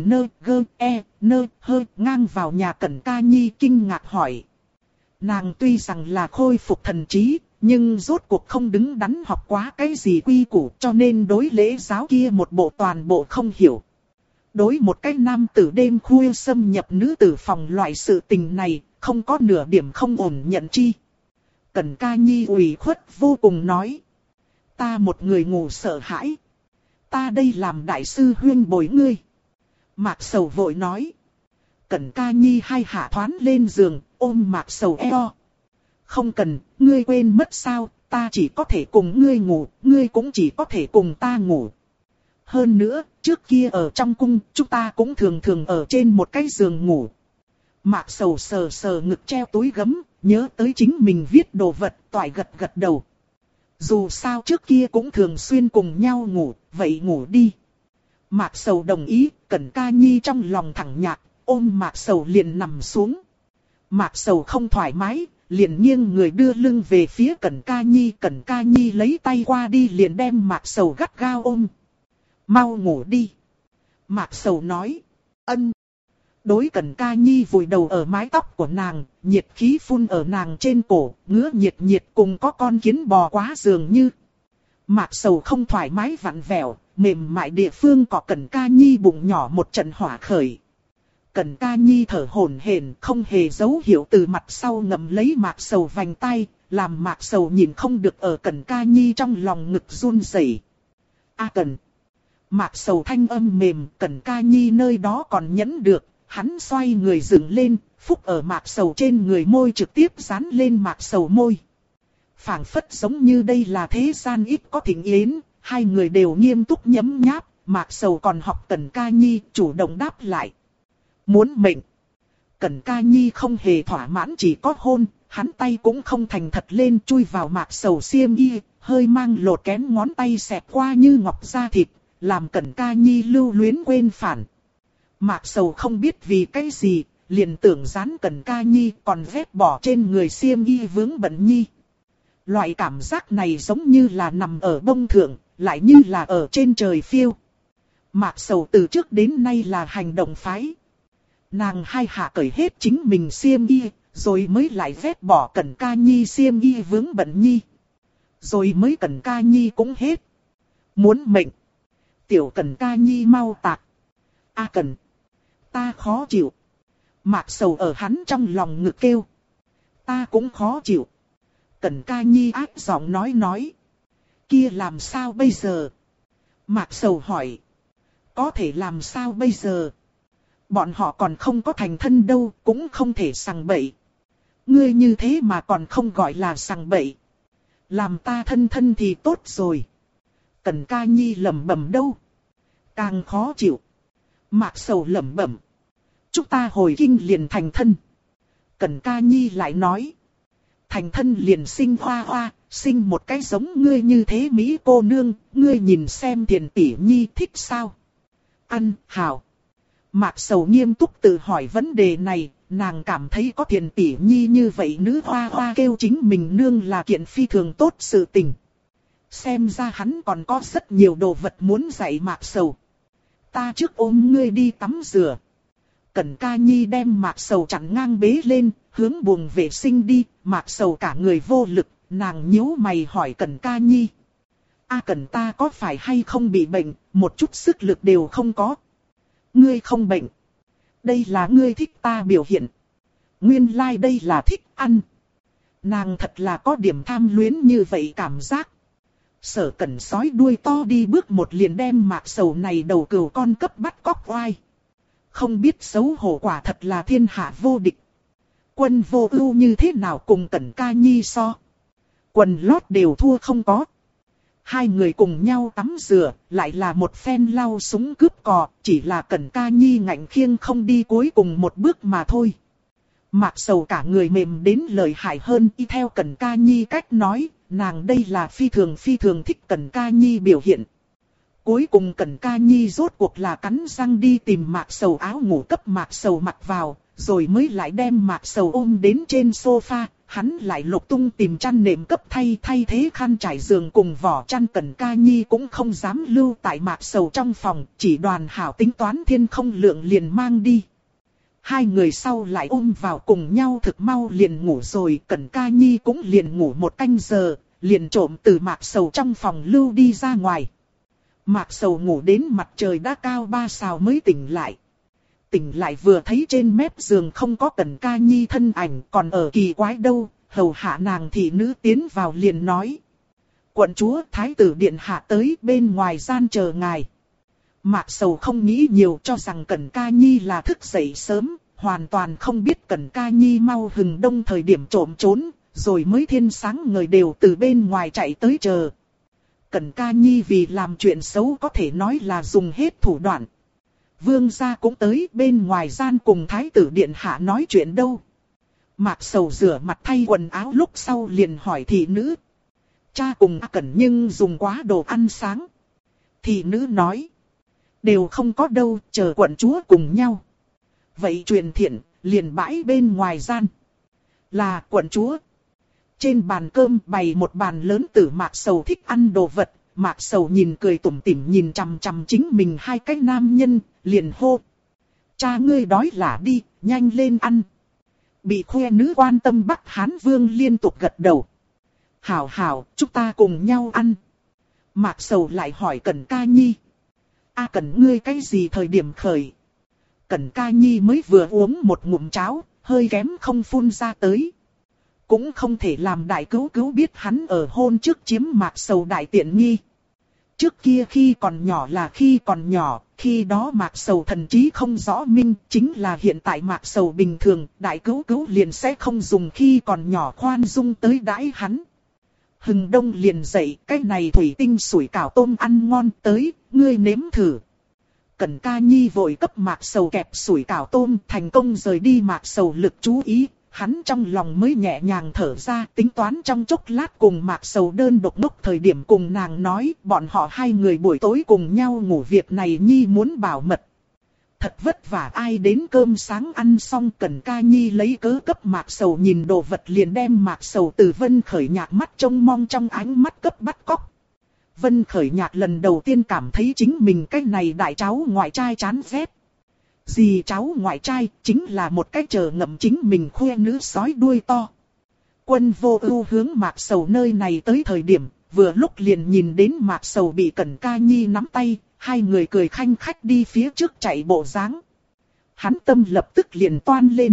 nơ hơ ngang vào nhà Cẩn Ca Nhi kinh ngạc hỏi. Nàng tuy rằng là khôi phục thần trí, nhưng rốt cuộc không đứng đắn học quá cái gì quy củ, cho nên đối lễ giáo kia một bộ toàn bộ không hiểu. Đối một cái nam tử đêm khuya xâm nhập nữ tử phòng loại sự tình này, không có nửa điểm không ổn nhận chi. Cẩn Ca Nhi ủy khuất vô cùng nói. Ta một người ngủ sợ hãi. Ta đây làm đại sư huyên bồi ngươi. Mạc Sầu vội nói. Cẩn Ca Nhi hai hạ thoán lên giường, ôm Mạc Sầu eo. Không cần, ngươi quên mất sao, ta chỉ có thể cùng ngươi ngủ, ngươi cũng chỉ có thể cùng ta ngủ. Hơn nữa, trước kia ở trong cung, chúng ta cũng thường thường ở trên một cái giường ngủ. Mạc Sầu sờ sờ ngực treo túi gấm, nhớ tới chính mình viết đồ vật, toại gật gật đầu. Dù sao trước kia cũng thường xuyên cùng nhau ngủ, vậy ngủ đi. Mạc Sầu đồng ý, Cẩn Ca Nhi trong lòng thẳng nhạc, ôm Mạc Sầu liền nằm xuống. Mạc Sầu không thoải mái, liền nghiêng người đưa lưng về phía Cẩn Ca Nhi lấy tay qua đi liền đem Mạc Sầu gắt gao ôm. Mau ngủ đi. Mạc Sầu nói. Ân. Đối Cẩn Ca Nhi vùi đầu ở mái tóc của nàng, nhiệt khí phun ở nàng trên cổ, ngứa nhiệt cùng có con kiến bò quá dường như. Mạc Sầu không thoải mái vặn vẹo, mềm mại địa phương có Cẩn Ca Nhi bụng nhỏ một trận hỏa khởi. Cẩn Ca Nhi thở hổn hển, không hề dấu hiệu từ mặt sau ngậm lấy Mạc Sầu vành tay, làm Mạc Sầu nhìn không được ở Cẩn Ca Nhi trong lòng ngực run rẩy. A Cẩn. Mạc Sầu thanh âm mềm, Cẩn Ca Nhi nơi đó còn nhẫn được, hắn xoay người dựng lên, phúc ở Mạc Sầu trên người môi trực tiếp dán lên Mạc Sầu môi. Phảng phất giống như đây là thế gian ít có thịnh yến, hai người đều nghiêm túc nhấm nháp, Mạc Sầu còn học Cẩn Ca Nhi chủ động đáp lại. Muốn mệnh. Cẩn Ca Nhi không hề thỏa mãn chỉ có hôn, hắn tay cũng không thành thật lên chui vào Mạc Sầu xiêm y, hơi mang lột kén ngón tay xẹt qua như ngọc da thịt, làm Cẩn Ca Nhi lưu luyến quên phản. Mạc Sầu không biết vì cái gì, liền tưởng dán Cẩn Ca Nhi còn vét bỏ trên người xiêm y vướng bận nhi. Loại cảm giác này giống như là nằm ở bông thượng, lại như là ở trên trời phiêu. Mạc Sầu từ trước đến nay là hành động phái. Nàng hai hạ cởi hết chính mình xiêm y, rồi mới lại vét bỏ Cẩn Ca Nhi xiêm y vướng bận nhi. Rồi mới Cẩn Ca Nhi cũng hết. Muốn mệnh. Tiểu Cẩn Ca Nhi mau tạc. A Cẩn. Ta khó chịu. Mạc Sầu ở hắn trong lòng ngực kêu. Ta cũng khó chịu. Cẩn Ca Nhi ác giọng nói. Kia làm sao bây giờ? Mạc Sầu hỏi. Có thể làm sao bây giờ? Bọn họ còn không có thành thân đâu, cũng không thể sằng bậy. Ngươi như thế mà còn không gọi là sằng bậy. Làm ta thân thì tốt rồi. Cẩn Ca Nhi lẩm bẩm đâu. Càng khó chịu. Mạc Sầu lẩm bẩm. Chúng ta hồi kinh liền thành thân. Cẩn Ca Nhi lại nói. Thành thân liền sinh hoa, sinh một cái giống ngươi như thế Mỹ cô nương, ngươi nhìn xem Thiền tỷ nhi thích sao? Ăn, hảo. Mạc Sầu nghiêm túc tự hỏi vấn đề này, nàng cảm thấy có Thiền tỷ nhi như vậy nữ hoa hoa kêu chính mình nương là kiện phi thường tốt sự tình. Xem ra hắn còn có rất nhiều đồ vật muốn dạy Mạc Sầu. Ta trước ôm ngươi đi tắm rửa. Cẩn Ca Nhi đem Mạc Sầu chặn ngang bế lên, hướng buồng vệ sinh đi. Mạc Sầu cả người vô lực, nàng nhíu mày hỏi Cẩn Ca Nhi. Cẩn ta có phải hay không bị bệnh, một chút sức lực đều không có. Ngươi không bệnh. Đây là ngươi thích ta biểu hiện. Nguyên lai đây là thích ăn. Nàng thật là có điểm tham luyến như vậy cảm giác. Sở Cẩn sói đuôi to đi bước một liền đem Mạc Sầu này đầu cừu con cấp bắt cóc oai. Không biết xấu hổ quả thật là thiên hạ vô địch. Quân Vô Ưu như thế nào cùng Cẩn Ca Nhi so. Quần lót đều thua không có. Hai người cùng nhau tắm rửa, lại là một phen lau súng cướp cò, chỉ là Cẩn Ca Nhi ngạnh khiêng không đi cuối cùng một bước mà thôi. Mạc Sầu cả người mềm đến lợi hại hơn, y theo Cẩn Ca Nhi cách nói, nàng đây là phi thường thích Cẩn Ca Nhi biểu hiện. Cuối cùng Cẩn Ca Nhi rốt cuộc là cắn răng đi tìm Mạc Sầu áo ngủ cấp Mạc Sầu mặc vào, rồi mới lại đem Mạc Sầu ôm đến trên sofa, hắn lại lục tung tìm chăn nệm cấp thay thế khăn trải giường cùng vỏ chăn. Cẩn Ca Nhi cũng không dám lưu tại Mạc Sầu trong phòng, chỉ đoàn hảo tính toán thiên không lượng liền mang đi. Hai người sau lại ôm vào cùng nhau thực mau liền ngủ rồi, Cẩn Ca Nhi cũng liền ngủ một canh giờ, liền trộm từ Mạc Sầu trong phòng lưu đi ra ngoài. Mạc Sầu ngủ đến mặt trời đã cao 3 sao mới tỉnh lại. Tỉnh lại vừa thấy trên mép giường không có Cẩn Ca Nhi thân ảnh, còn ở kỳ quái đâu, hầu hạ nàng thị nữ tiến vào liền nói. Quận chúa thái tử điện hạ tới bên ngoài gian chờ ngài. Mạc Sầu không nghĩ nhiều, cho rằng Cẩn Ca Nhi là thức dậy sớm, hoàn toàn không biết Cẩn Ca Nhi mau hừng đông thời điểm trộm trốn, rồi mới thiên sáng ngời đều từ bên ngoài chạy tới chờ. Cẩn Ca Nhi vì làm chuyện xấu có thể nói là dùng hết thủ đoạn. Vương gia cũng tới bên ngoài gian cùng thái tử điện hạ nói chuyện đâu. Mạc Sầu rửa mặt thay quần áo lúc sau liền hỏi thị nữ. Cha cùng Cẩn nhưng dùng quá đồ ăn sáng. Thị nữ nói. Đều không có đâu, chờ quận chúa cùng nhau. Vậy truyền thiện, liền bãi bên ngoài gian. Là quận chúa. Trên bàn cơm bày một bàn lớn tử Mạc Sầu thích ăn đồ vật. Mạc Sầu nhìn cười tủm tỉm nhìn chằm chằm chính mình hai cái nam nhân, liền hô. Cha ngươi đói là đi, nhanh lên ăn. Bị khoe nữ quan tâm Bắc Hán Vương liên tục gật đầu. Hảo hảo, chúng ta cùng nhau ăn. Mạc Sầu lại hỏi Cẩn Ca Nhi. Cẩn ngươi cái gì thời điểm khởi? Cẩn Ca Nhi mới vừa uống một ngụm cháo, hơi kém không phun ra tới. Cũng không thể làm đại cứu cứu biết hắn ở hôn trước chiếm Mạc Sầu đại tiện nghi. Trước kia khi còn nhỏ là khi còn nhỏ, khi đó Mạc Sầu thần trí không rõ minh, chính là hiện tại Mạc Sầu bình thường, đại cứu cứu liền sẽ không dùng khi còn nhỏ khoan dung tới đãi hắn. Hừng đông liền dậy, cái này thủy tinh sủi cảo tôm ăn ngon tới, ngươi nếm thử. Cẩn Ca Nhi vội cấp Mạc Sầu kẹp sủi cảo tôm, thành công rời đi Mạc Sầu lực chú ý. Hắn trong lòng mới nhẹ nhàng thở ra, tính toán trong chốc lát cùng Mạc Sầu đơn độc ngốc thời điểm cùng nàng nói, bọn họ hai người buổi tối cùng nhau ngủ, việc này Nhi muốn bảo mật. Thật vất vả ai đến cơm sáng ăn xong, Cẩn Ca Nhi lấy cớ cấp Mạc Sầu nhìn đồ vật liền đem Mạc Sầu từ Vân Khởi Nhạc mắt trông mong trong ánh mắt cấp bắt cóc. Vân Khởi Nhạc lần đầu tiên cảm thấy chính mình cái này đại cháu ngoại trai chán ghét. Dì cháu ngoại trai chính là một cái chờ ngậm chính mình khoe nữ sói đuôi to. Quân Vô Ưu hướng Mạc Sầu nơi này tới thời điểm, vừa lúc liền nhìn đến Mạc Sầu bị Cẩn Ca Nhi nắm tay, hai người cười khanh khách đi phía trước chạy bộ dáng. Hắn tâm lập tức liền toan lên.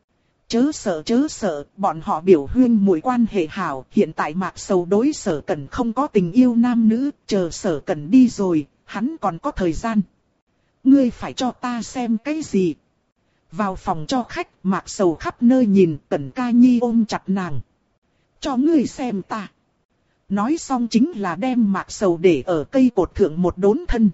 Chớ sợ, bọn họ biểu huyên mùi quan hệ hảo, hiện tại Mạc Sầu đối Sở Cẩn không có tình yêu nam nữ, chờ Sở Cẩn đi rồi, hắn còn có thời gian. Ngươi phải cho ta xem cái gì? Vào phòng cho khách, Mạc Sầu khắp nơi nhìn, Cẩn Ca Nhi ôm chặt nàng. Cho ngươi xem ta. Nói xong chính là đem Mạc Sầu để ở cây cột thượng một đốn thân.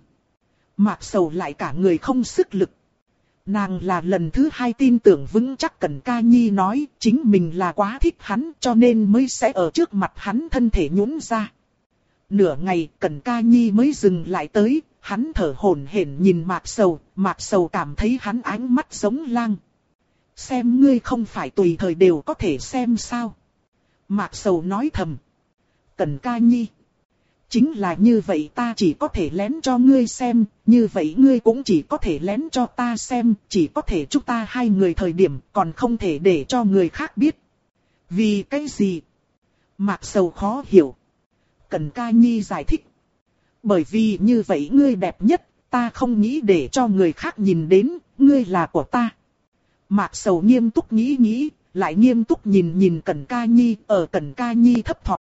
Mạc Sầu lại cả người không sức lực. Nàng là lần thứ hai tin tưởng vững chắc Cẩn Ca Nhi nói chính mình là quá thích hắn cho nên mới sẽ ở trước mặt hắn thân thể nhũn ra. Nửa ngày Cẩn Ca Nhi mới dừng lại tới, hắn thở hổn hển nhìn Mạc Sầu cảm thấy hắn ánh mắt giống lang. Xem ngươi không phải tùy thời đều có thể xem sao? Mạc Sầu nói thầm. Cẩn Ca Nhi. Chính là như vậy, ta chỉ có thể lén cho ngươi xem, như vậy ngươi cũng chỉ có thể lén cho ta xem, chỉ có thể chúng ta hai người thời điểm, còn không thể để cho người khác biết. Vì cái gì? Mạc Sầu khó hiểu. Cẩn Ca Nhi giải thích. Bởi vì như vậy ngươi đẹp nhất, ta không nghĩ để cho người khác nhìn đến, ngươi là của ta. Mạc Sầu nghiêm túc nghĩ, lại nghiêm túc nhìn Cẩn Ca Nhi, ở Cẩn Ca Nhi thấp thỏm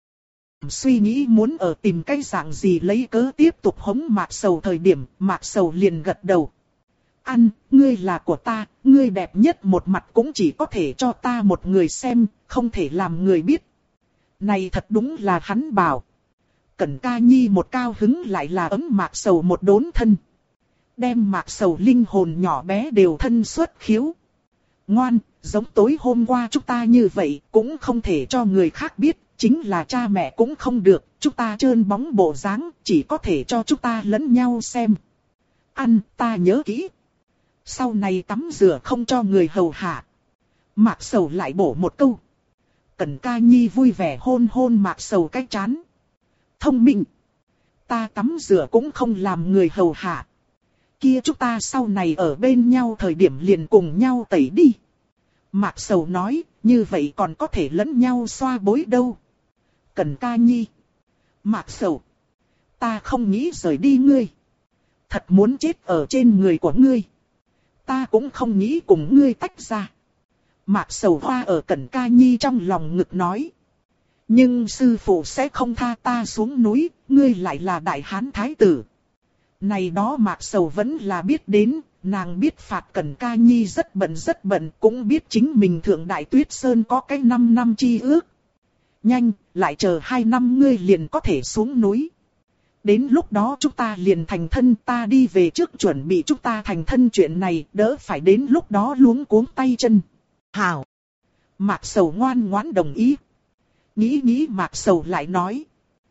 suy nghĩ muốn ở tìm cái dạng gì lấy cớ tiếp tục hống Mạc Sầu thời điểm, Mạc Sầu liền gật đầu. Ngươi là của ta, ngươi đẹp nhất một mặt cũng chỉ có thể cho ta một người xem, không thể làm người biết. Này thật đúng là hắn bảo. Cẩn Ca Nhi một cao hứng lại là ấm Mạc Sầu một đốn thân. Đem Mạc Sầu linh hồn nhỏ bé đều thân xuất khiếu. Ngoan, giống tối hôm qua chúng ta như vậy, cũng không thể cho người khác biết, chính là cha mẹ cũng không được, chúng ta trơn bóng bộ dáng, chỉ có thể cho chúng ta lẫn nhau xem. Ta nhớ kỹ. Sau này tắm rửa không cho người hầu hạ. Mạc Sầu lại bổ một câu. Cẩn Ca Nhi vui vẻ hôn Mạc Sầu cái trán. Thông minh. Ta tắm rửa cũng không làm người hầu hạ. Kia chúng ta sau này ở bên nhau thời điểm liền cùng nhau tẩy đi. Mạc Sầu nói, như vậy còn có thể lẫn nhau xoa bối đâu. Cẩn Ca Nhi. Mạc Sầu. Ta không nghĩ rời đi ngươi. Thật muốn chết ở trên người của ngươi. Ta cũng không nghĩ cùng ngươi tách ra. Mạc Sầu hoa ở Cẩn Ca Nhi trong lòng ngực nói. Nhưng sư phụ sẽ không tha ta xuống núi, ngươi lại là đại hán thái tử. Này đó Mạc Sầu vẫn là biết đến, nàng biết phạt Cẩn Ca Nhi rất bận, cũng biết chính mình thượng Đại Tuyết Sơn có cái 5 năm chi ước. Nhanh, lại chờ 2 năm ngươi liền có thể xuống núi. Đến lúc đó chúng ta liền thành thân, ta đi về trước chuẩn bị chúng ta thành thân chuyện này, đỡ phải đến lúc đó luống cuống tay chân. Hảo! Mạc Sầu ngoan ngoãn đồng ý. Nghĩ Mạc Sầu lại nói.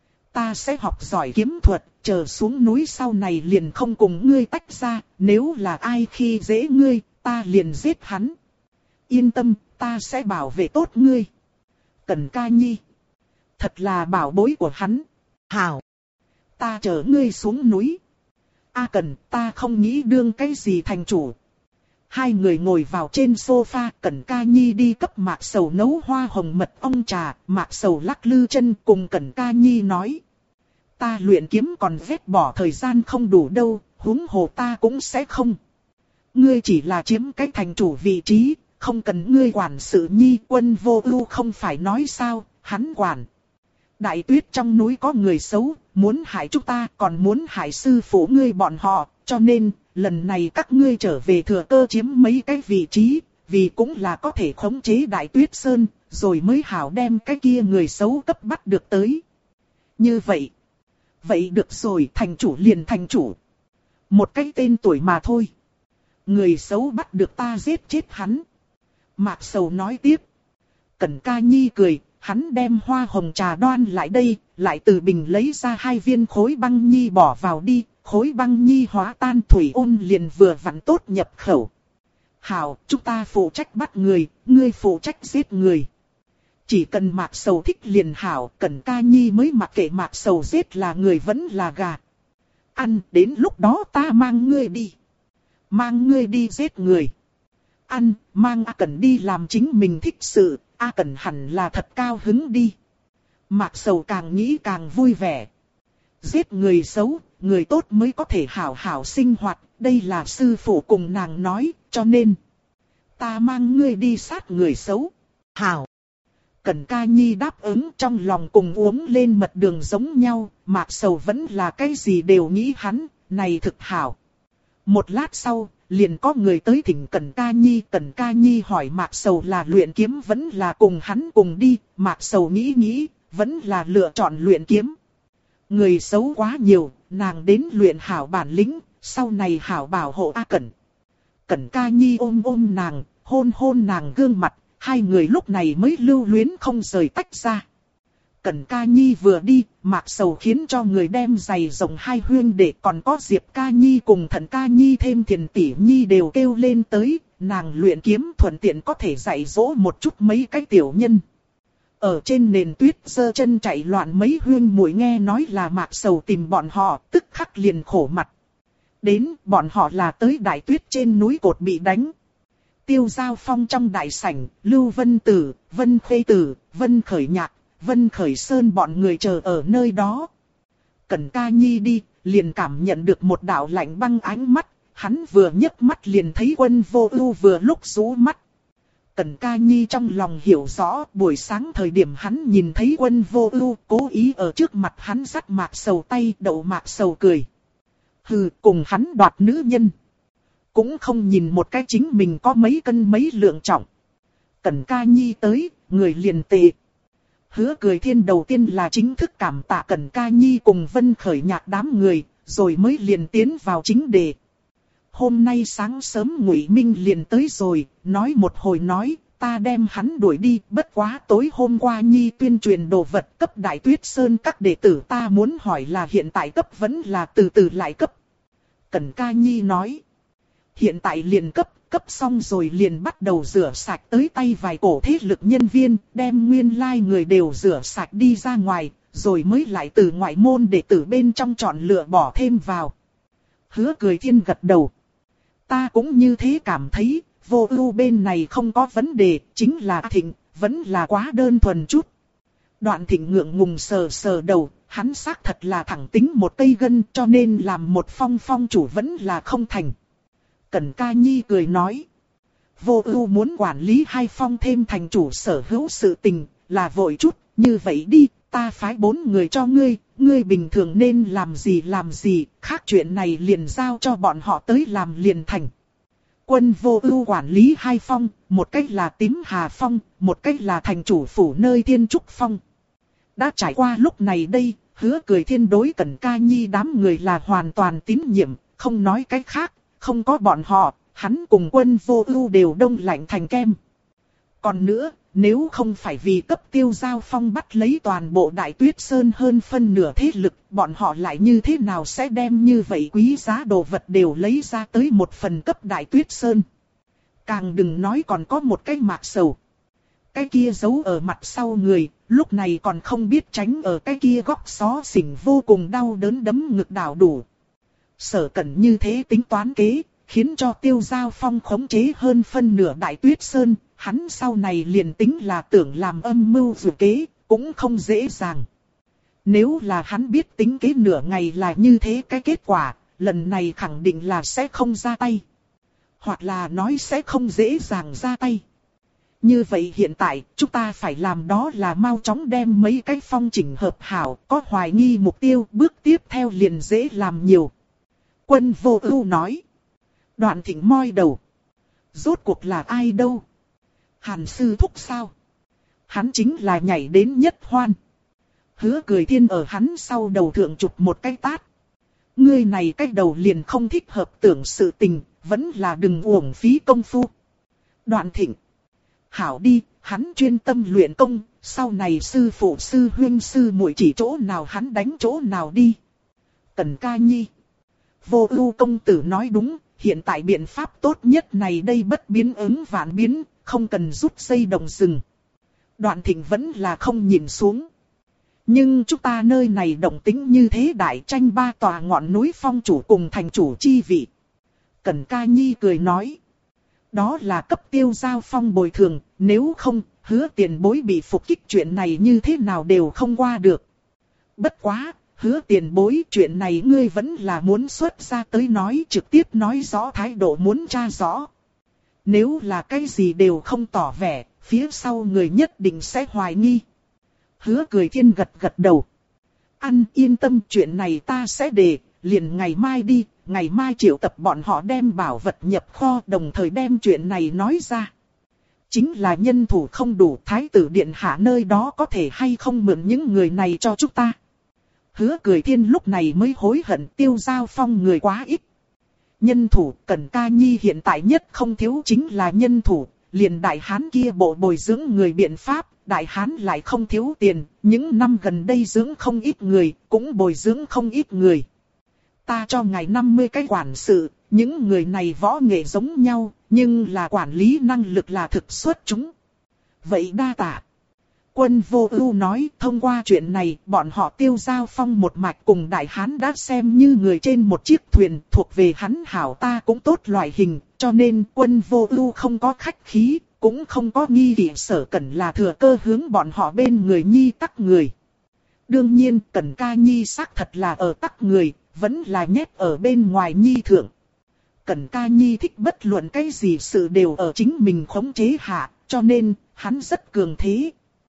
Ta sẽ học giỏi kiếm thuật, chờ xuống núi sau này liền không cùng ngươi tách ra, nếu là ai khi dễ ngươi, ta liền giết hắn. Yên tâm, ta sẽ bảo vệ tốt ngươi. Cẩn Ca Nhi. Thật là bảo bối của hắn. Hảo. Ta chở ngươi xuống núi. Cẩn, ta không nghĩ đương cái gì thành chủ. Hai người ngồi vào trên sofa, Cẩn Ca Nhi đi cấp Mạc Sầu nấu hoa hồng mật ong trà, Mạc Sầu lắc lư chân cùng Cẩn Ca Nhi nói. Ta luyện kiếm còn vết bỏ thời gian không đủ đâu, huống hồ ta cũng sẽ không. Ngươi chỉ là chiếm cái thành chủ vị trí, không cần ngươi quản sự Nhi. Quân Vô Ưu không phải nói sao, hắn quản. Đại Tuyết trong núi có người xấu, muốn hại chúng ta, còn muốn hại sư phụ ngươi bọn họ, cho nên lần này các ngươi trở về thừa cơ chiếm mấy cái vị trí, vì cũng là có thể khống chế Đại Tuyết Sơn, rồi mới hảo đem cái kia người xấu cấp bắt được tới. Như vậy. Vậy được rồi, thành chủ liền thành chủ. Một cái tên tuổi mà thôi. Người xấu bắt được ta giết chết hắn. Mạc Sầu nói tiếp. Cẩn Ca Nhi cười, hắn đem hoa hồng trà đoan lại đây, lại từ bình lấy ra 2 viên khối băng nhi bỏ vào đi. Khối băng nhi hóa tan thủy ôn liền vừa vặn tốt nhập khẩu. Hảo, chúng ta phụ trách bắt người, ngươi phụ trách giết người. Chỉ cần Mạc Sầu thích liền hảo, Cẩn Ca Nhi mới mặc kệ Mạc Sầu giết là người vẫn là gà. Đến lúc đó ta mang ngươi đi. Mang ngươi đi giết người. Mang Cẩn đi làm chính mình thích sự, Cẩn hẳn là thật cao hứng đi. Mạc Sầu càng nghĩ càng vui vẻ. Giết người xấu, người tốt mới có thể hảo hảo sinh hoạt, đây là sư phụ cùng nàng nói, cho nên ta mang ngươi đi sát người xấu. Hảo. Cẩn Ca Nhi đáp ứng, trong lòng cùng uống lên mật đường giống nhau, Mạc Sầu vẫn là cái gì đều nghĩ hắn, này thực hảo. Một lát sau, liền có người tới thỉnh Cẩn Ca Nhi. Cẩn Ca Nhi hỏi Mạc Sầu là luyện kiếm vẫn là cùng hắn cùng đi, Mạc Sầu nghĩ, vẫn là lựa chọn luyện kiếm. Người xấu quá nhiều, nàng đến luyện hảo bản lĩnh, sau này hảo bảo hộ Cẩn. Cẩn Ca Nhi ôm nàng, hôn nàng gương mặt. Hai người lúc này mới lưu luyến không rời tách ra. Cẩn Ca Nhi vừa đi, Mạc Sầu khiến cho người đem giày rộng 2 huynh đệ còn có Diệp Ca Nhi cùng Thần Ca Nhi thêm Thiền Tỷ Nhi đều kêu lên tới, nàng luyện kiếm thuận tiện có thể dạy dỗ một chút mấy cái tiểu nhân. Ở trên nền tuyết giơ chân chạy loạn mấy huynh muội nghe nói là Mạc Sầu tìm bọn họ, tức khắc liền khổ mặt. Đến, bọn họ là tới đại tuyết trên núi cột bị đánh. Tiêu Giao Phong trong đại sảnh, Lưu Vân Tử, Vân Khê Tử, Vân Khởi Nhạc, Vân Khởi Sơn bọn người chờ ở nơi đó. Cẩn Ca Nhi đi, liền cảm nhận được một đạo lạnh băng ánh mắt, hắn vừa nhấc mắt liền thấy Quân Vô Ưu vừa lúc rũ mắt. Cẩn Ca Nhi trong lòng hiểu rõ, buổi sáng thời điểm hắn nhìn thấy Quân Vô Ưu cố ý ở trước mặt hắn dắt Mạc Sầu tay, đậu Mạc Sầu cười. Hừ, cùng hắn đoạt nữ nhân. Cũng không nhìn một cái chính mình có mấy cân mấy lượng trọng. Cẩn Ca Nhi tới, người liền tệ. Hứa Cười Thiên đầu tiên là chính thức cảm tạ Cẩn Ca Nhi cùng Vân Khởi Nhạc đám người, rồi mới liền tiến vào chính đề. Hôm nay sáng sớm Ngụy Minh liền tới rồi, nói một hồi nói, ta đem hắn đuổi đi, bất quá tối hôm qua Nhi tuyên truyền đồ vật cấp Đại Tuyết Sơn các đệ tử, ta muốn hỏi là hiện tại cấp vẫn là từ từ lại cấp. Cẩn Ca Nhi nói, hiện tại liền cấp xong rồi liền bắt đầu rửa sạch tới tay vài cổ thế lực nhân viên, đem nguyên lai người đều rửa sạch đi ra ngoài, rồi mới lại từ ngoại môn đệ tử bên trong chọn lựa bỏ thêm vào. Hứa Cười Thiên gật đầu. Ta cũng như thế cảm thấy, Vô Ưu bên này không có vấn đề, chính là Thịnh, vẫn là quá đơn thuần chút. Đoạn Thịnh ngượng ngùng sờ sờ đầu, hắn xác thật là thẳng tính một cây gân, cho nên làm một phong chủ vẫn là không thành. Cẩn Ca Nhi cười nói, Vô Ưu muốn quản lý 2 phong thêm thành chủ sở hữu sự tình, là vội chút, như vậy đi, ta phái 4 người cho ngươi, ngươi bình thường nên làm gì, khác chuyện này liền giao cho bọn họ tới làm liền thành. Quân Vô Ưu quản lý 2 phong, một cách là Tím Hà Phong, một cách là thành chủ phủ nơi Thiên Trúc Phong. Đã trải qua lúc này đây, Hứa Cười Thiên đối Cẩn Ca Nhi đám người là hoàn toàn tín nhiệm, không nói cách khác, không có bọn họ, hắn cùng Quân Vô Ưu đều đông lạnh thành kem. Còn nữa, nếu không phải vì cấp Tiêu Giao Phong bắt lấy toàn bộ Đại Tuyết Sơn hơn phân nửa thế lực, bọn họ lại như thế nào sẽ đem như vậy quý giá đồ vật đều lấy ra tới một phần cấp Đại Tuyết Sơn. Càng đừng nói còn có một cái Mạc Sầu. Cái kia giấu ở mặt sau người, lúc này còn không biết tránh ở cái kia góc xó xỉnh vô cùng đau đớn đấm ngực đảo đủ. Sở Cẩn như thế tính toán kế, khiến cho Tiêu Giao Phong khống chế hơn phân nửa Đại Tuyết Sơn, hắn sau này liền tính là tưởng làm âm mưu dự kế, cũng không dễ dàng. Nếu là hắn biết tính kế nửa ngày là như thế cái kết quả, lần này khẳng định là sẽ không ra tay. Hoặc là nói sẽ không dễ dàng ra tay. Như vậy hiện tại, chúng ta phải làm đó là mau chóng đem mấy cái phong chỉnh hợp hảo, có hoài nghi mục tiêu, bước tiếp theo liền dễ làm nhiều. Quân Vô Ưu nói. Đoạn Thịnh moi đầu. Rốt cuộc là ai đâu? Hàn sư thúc sao? Hắn chính là nhảy đến nhất hoan. Hứa Cười Thiên ở hắn sau đầu thượng chụp một cái tát. Ngươi này cái đầu liền không thích hợp tưởng sự tình, vẫn là đừng uổng phí công phu. Đoạn Thịnh. Hảo đi, hắn chuyên tâm luyện công, sau này sư phụ sư huynh sư muội chỉ chỗ nào hắn đánh chỗ nào đi. Cẩn Ca Nhi. Vô Ưu công tử nói đúng, hiện tại biện pháp tốt nhất này đây bất biến ứng vạn biến, không cần rút dây động rừng. Đoạn Thịnh vẫn là không nhìn xuống. Nhưng chúng ta nơi này động tĩnh như thế đại, tranh 3 tòa ngọn núi phong chủ cùng thành chủ chi vị. Cẩn Ca Nhi cười nói. Đó là cấp Tiêu Giao Phong bồi thường, nếu không, Hứa tiền bối bị phục kích chuyện này như thế nào đều không qua được. Bất quá, Hứa tiền bối chuyện này ngươi vẫn là muốn xuất ra tới nói, trực tiếp nói rõ thái độ muốn tra rõ. Nếu là cái gì đều không tỏ vẻ, phía sau người nhất định sẽ hoài nghi. Hứa Cười Thiên gật gật đầu. Ăn yên tâm, chuyện này ta sẽ để, liền ngày mai đi, ngày mai triệu tập bọn họ đem bảo vật nhập kho, đồng thời đem chuyện này nói ra. Chính là nhân thủ không đủ, Thái tử điện hạ nơi đó có thể hay không mượn những người này cho chúng ta. Hứa Cười Thiên lúc này mới hối hận, Tiêu Giao Phong người quá ít. Nhân thủ, Cẩn Ca Nhi hiện tại nhất không thiếu chính là nhân thủ, liền Đại Hán kia bộ bồi dưỡng người biện pháp, Đại Hán lại không thiếu tiền, những năm gần đây dưỡng không ít người, cũng bồi dưỡng không ít người. Ta cho ngài 50 cái quản sự, những người này võ nghệ giống nhau, nhưng là quản lý năng lực là thực xuất chúng. Vậy đa tạ. Quân Vô Ưu nói, thông qua chuyện này, bọn họ Tiêu Giao Phong một mạch cùng Đại Hán đã xem như người trên một chiếc thuyền, thuộc về hắn hảo ta cũng tốt loại hình, cho nên Quân Vô Ưu không có khách khí, cũng không có nghi kỵ Sở Cẩn là thừa cơ hướng bọn họ bên người nhi tắc người. Đương nhiên, Cẩn Ca Nhi xác thật là ở tắc người, vẫn là nhét ở bên ngoài nhi thượng. Cẩn Ca Nhi thích bất luận cái gì sự đều ở chính mình khống chế hạ, cho nên hắn rất cường thế.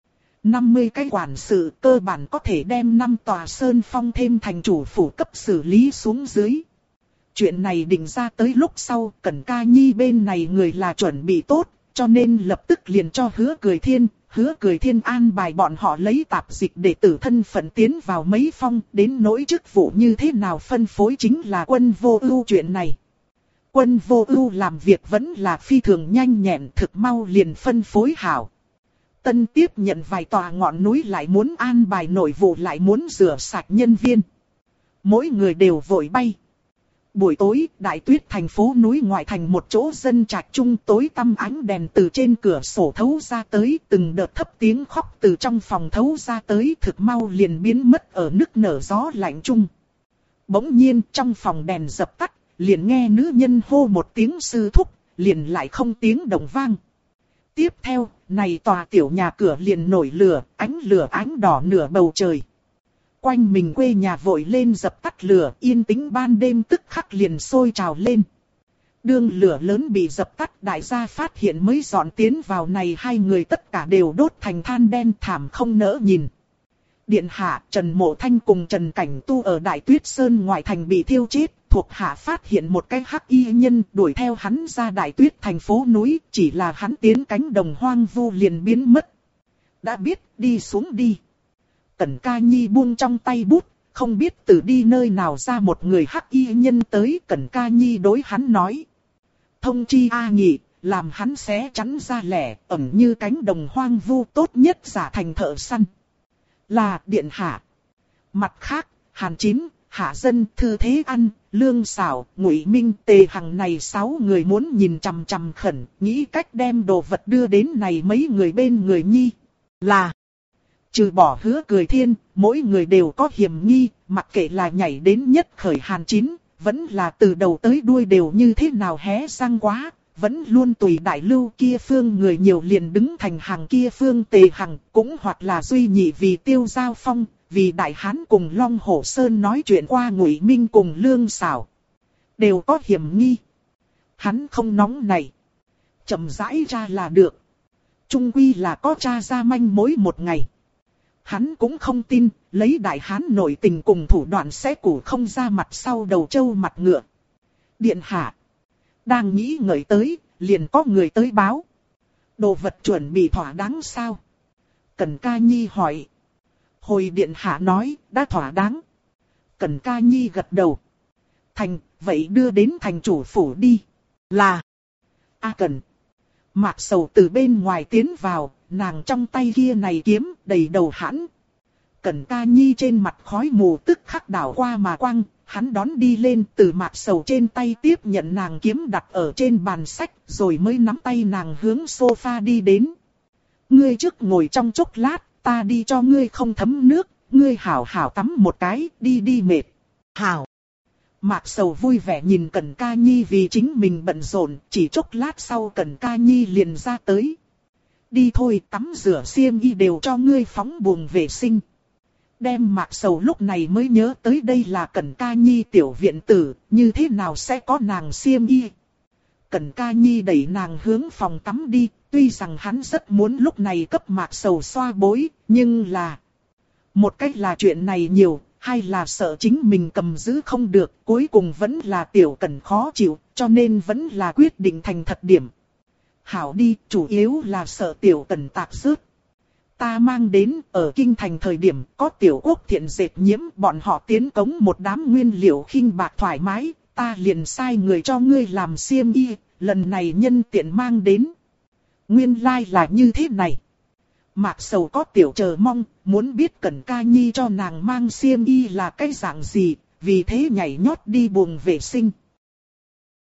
50 cái quản sự cơ bản có thể đem 5 tòa sơn phong thêm thành chủ phủ cấp xử lý xuống dưới. Chuyện này định ra tới lúc sau, Cẩn Ca Nhi bên này người là chuẩn bị tốt, cho nên lập tức liền cho Hứa Cười Thiên an bài bọn họ lấy tạp dịch để tử thân phận tiến vào mấy phong, đến nỗi chức vụ như thế nào phân phối chính là Quân Vô Ưu chuyện này. Quân Vô Ưu làm việc vẫn là phi thường nhanh nhẹn, thực mau liền phân phối hảo. Tân tiếp nhận vài tòa ngọn núi lại muốn an bài nội vụ lại muốn rửa sạch nhân viên. Mỗi người đều vội bay. Buổi tối, Đại Tuyết thành phố núi ngoại thành một chỗ dân trạch trung tối tăm ánh đèn từ trên cửa sổ thấu ra tới, từng đợt thấp tiếng khóc từ trong phòng thấu ra tới, thực mau liền biến mất ở nức nở gió lạnh trung. Bỗng nhiên trong phòng đèn dập tắt, liền nghe nữ nhân hô một tiếng sư thúc, liền lại không tiếng động vang. Tiếp theo, này tòa tiểu nhà cửa liền nổi lửa ánh đỏ nửa bầu trời. Quanh mình quê nhà vội lên dập tắt lửa, yên tĩnh ban đêm tức khắc liền sôi trào lên. Đương lửa lớn bị dập tắt, đại gia phát hiện mới dọn tiến vào này hai người tất cả đều đốt thành than đen thảm không nỡ nhìn. Điện hạ, Trần Mộ Thanh cùng Trần Cảnh Tu ở Đại Tuyết Sơn ngoại thành bị thiêu chết, thuộc hạ phát hiện một cái hắc y nhân đuổi theo hắn ra Đại Tuyết thành phố núi, chỉ là hắn tiến cánh đồng hoang vu liền biến mất. Đã biết, đi xuống đi. Cẩn Ca Nhi buông trong tay bút, không biết từ đi nơi nào ra một người hắc y nhân tới. Cẩn Ca Nhi đối hắn nói: thông chi A Nhị, làm hắn xé chắn ra lẻ, ẩn như cánh đồng hoang vu, tốt nhất giả thành thợ săn. Là điện hạ. Mặt khác, Hàn Chín, Hạ Dân, Thư Thế Ăn, Lương Sảo, Ngụy Minh, Tề Hằng này 6 người muốn nhìn chằm chằm khẩn, nghĩ cách đem đồ vật đưa đến này mấy người bên người nhi. Là trừ bỏ Hứa Cười Thiên, mỗi người đều có hiểm nghi, mặc kệ là nhảy đến nhất khởi Hàn Chín, vẫn là từ đầu tới đuôi đều như thế nào hé răng quá, vẫn luôn tùy đại lưu kia phương người nhiều liền đứng thành hàng kia phương Tề Hằng, cũng hoặc là duy nhị vì Tiêu Giao Phong, vì Đại Hán cùng Long Hổ Sơn nói chuyện qua Ngụy Minh cùng Lương Sảo, đều có hiểm nghi. Hắn không nóng này, chậm rãi ra là được. Trung quy là có tra ra manh mối một ngày. Hắn cũng không tin, lấy Đại Hán nội tình cùng thủ đoạn sẽ củ không ra mặt sau đầu trâu mặt ngựa. Điện hạ đang nghĩ ngợi tới, liền có người tới báo. Đồ vật chuẩn bị thỏa đáng sao? Cẩn Ca Nhi hỏi. Hồi điện hạ nói, đã thỏa đáng. Cẩn Ca Nhi gật đầu. Thành, vậy đưa đến thành chủ phủ đi. Là. A Cẩn. Mạc Sầu từ bên ngoài tiến vào, nàng trong tay kia này kiếm, đầy đầu hãn. Cẩn Ca Nhi trên mặt khói mù tức khắc đảo qua mà quăng, hắn đón đi lên từ Mạc Sầu trên tay tiếp nhận nàng kiếm đặt ở trên bàn sách, rồi mới nắm tay nàng hướng sofa đi đến. Ngươi trước ngồi trong chốc lát, ta đi cho ngươi không thấm nước, ngươi hảo hảo tắm một cái, đi mệt. Hảo. Mạc Sầu vui vẻ nhìn Cẩn Ca Nhi vì chính mình bận rộn, chỉ chốc lát sau Cẩn Ca Nhi liền ra tới. Đi thôi, tắm rửa xiêm y đều cho ngươi phóng buồng vệ sinh. Đem Mạc Sầu lúc này mới nhớ tới đây là Cẩn Ca Nhi tiểu viện tử, như thế nào sẽ có nàng xiêm y. Cẩn Ca Nhi đẩy nàng hướng phòng tắm đi, tuy rằng hắn rất muốn lúc này cấp Mạc Sầu xoa bối, nhưng là... Một cách là chuyện này nhiều, hay là sợ chính mình cầm giữ không được, cuối cùng vẫn là tiểu Cẩn khó chịu, cho nên vẫn là quyết định thành thật điểm. Hảo đi, chủ yếu là sợ tiểu Cẩn tạp rớt. Ta mang đến, ở kinh thành thời điểm, có tiểu quốc thiện dệt nhiễm, bọn họ tiến cống một đám nguyên liệu khinh bạc thoải mái, ta liền sai người cho ngươi làm xiêm y, lần này nhân tiện mang đến. Nguyên lai là như thế này. Mạc Sầu có tiểu chờ mong, muốn biết Cẩn Ca Nhi cho nàng mang xiêm y là cái dạng gì, vì thế nhảy nhót đi buồng vệ sinh.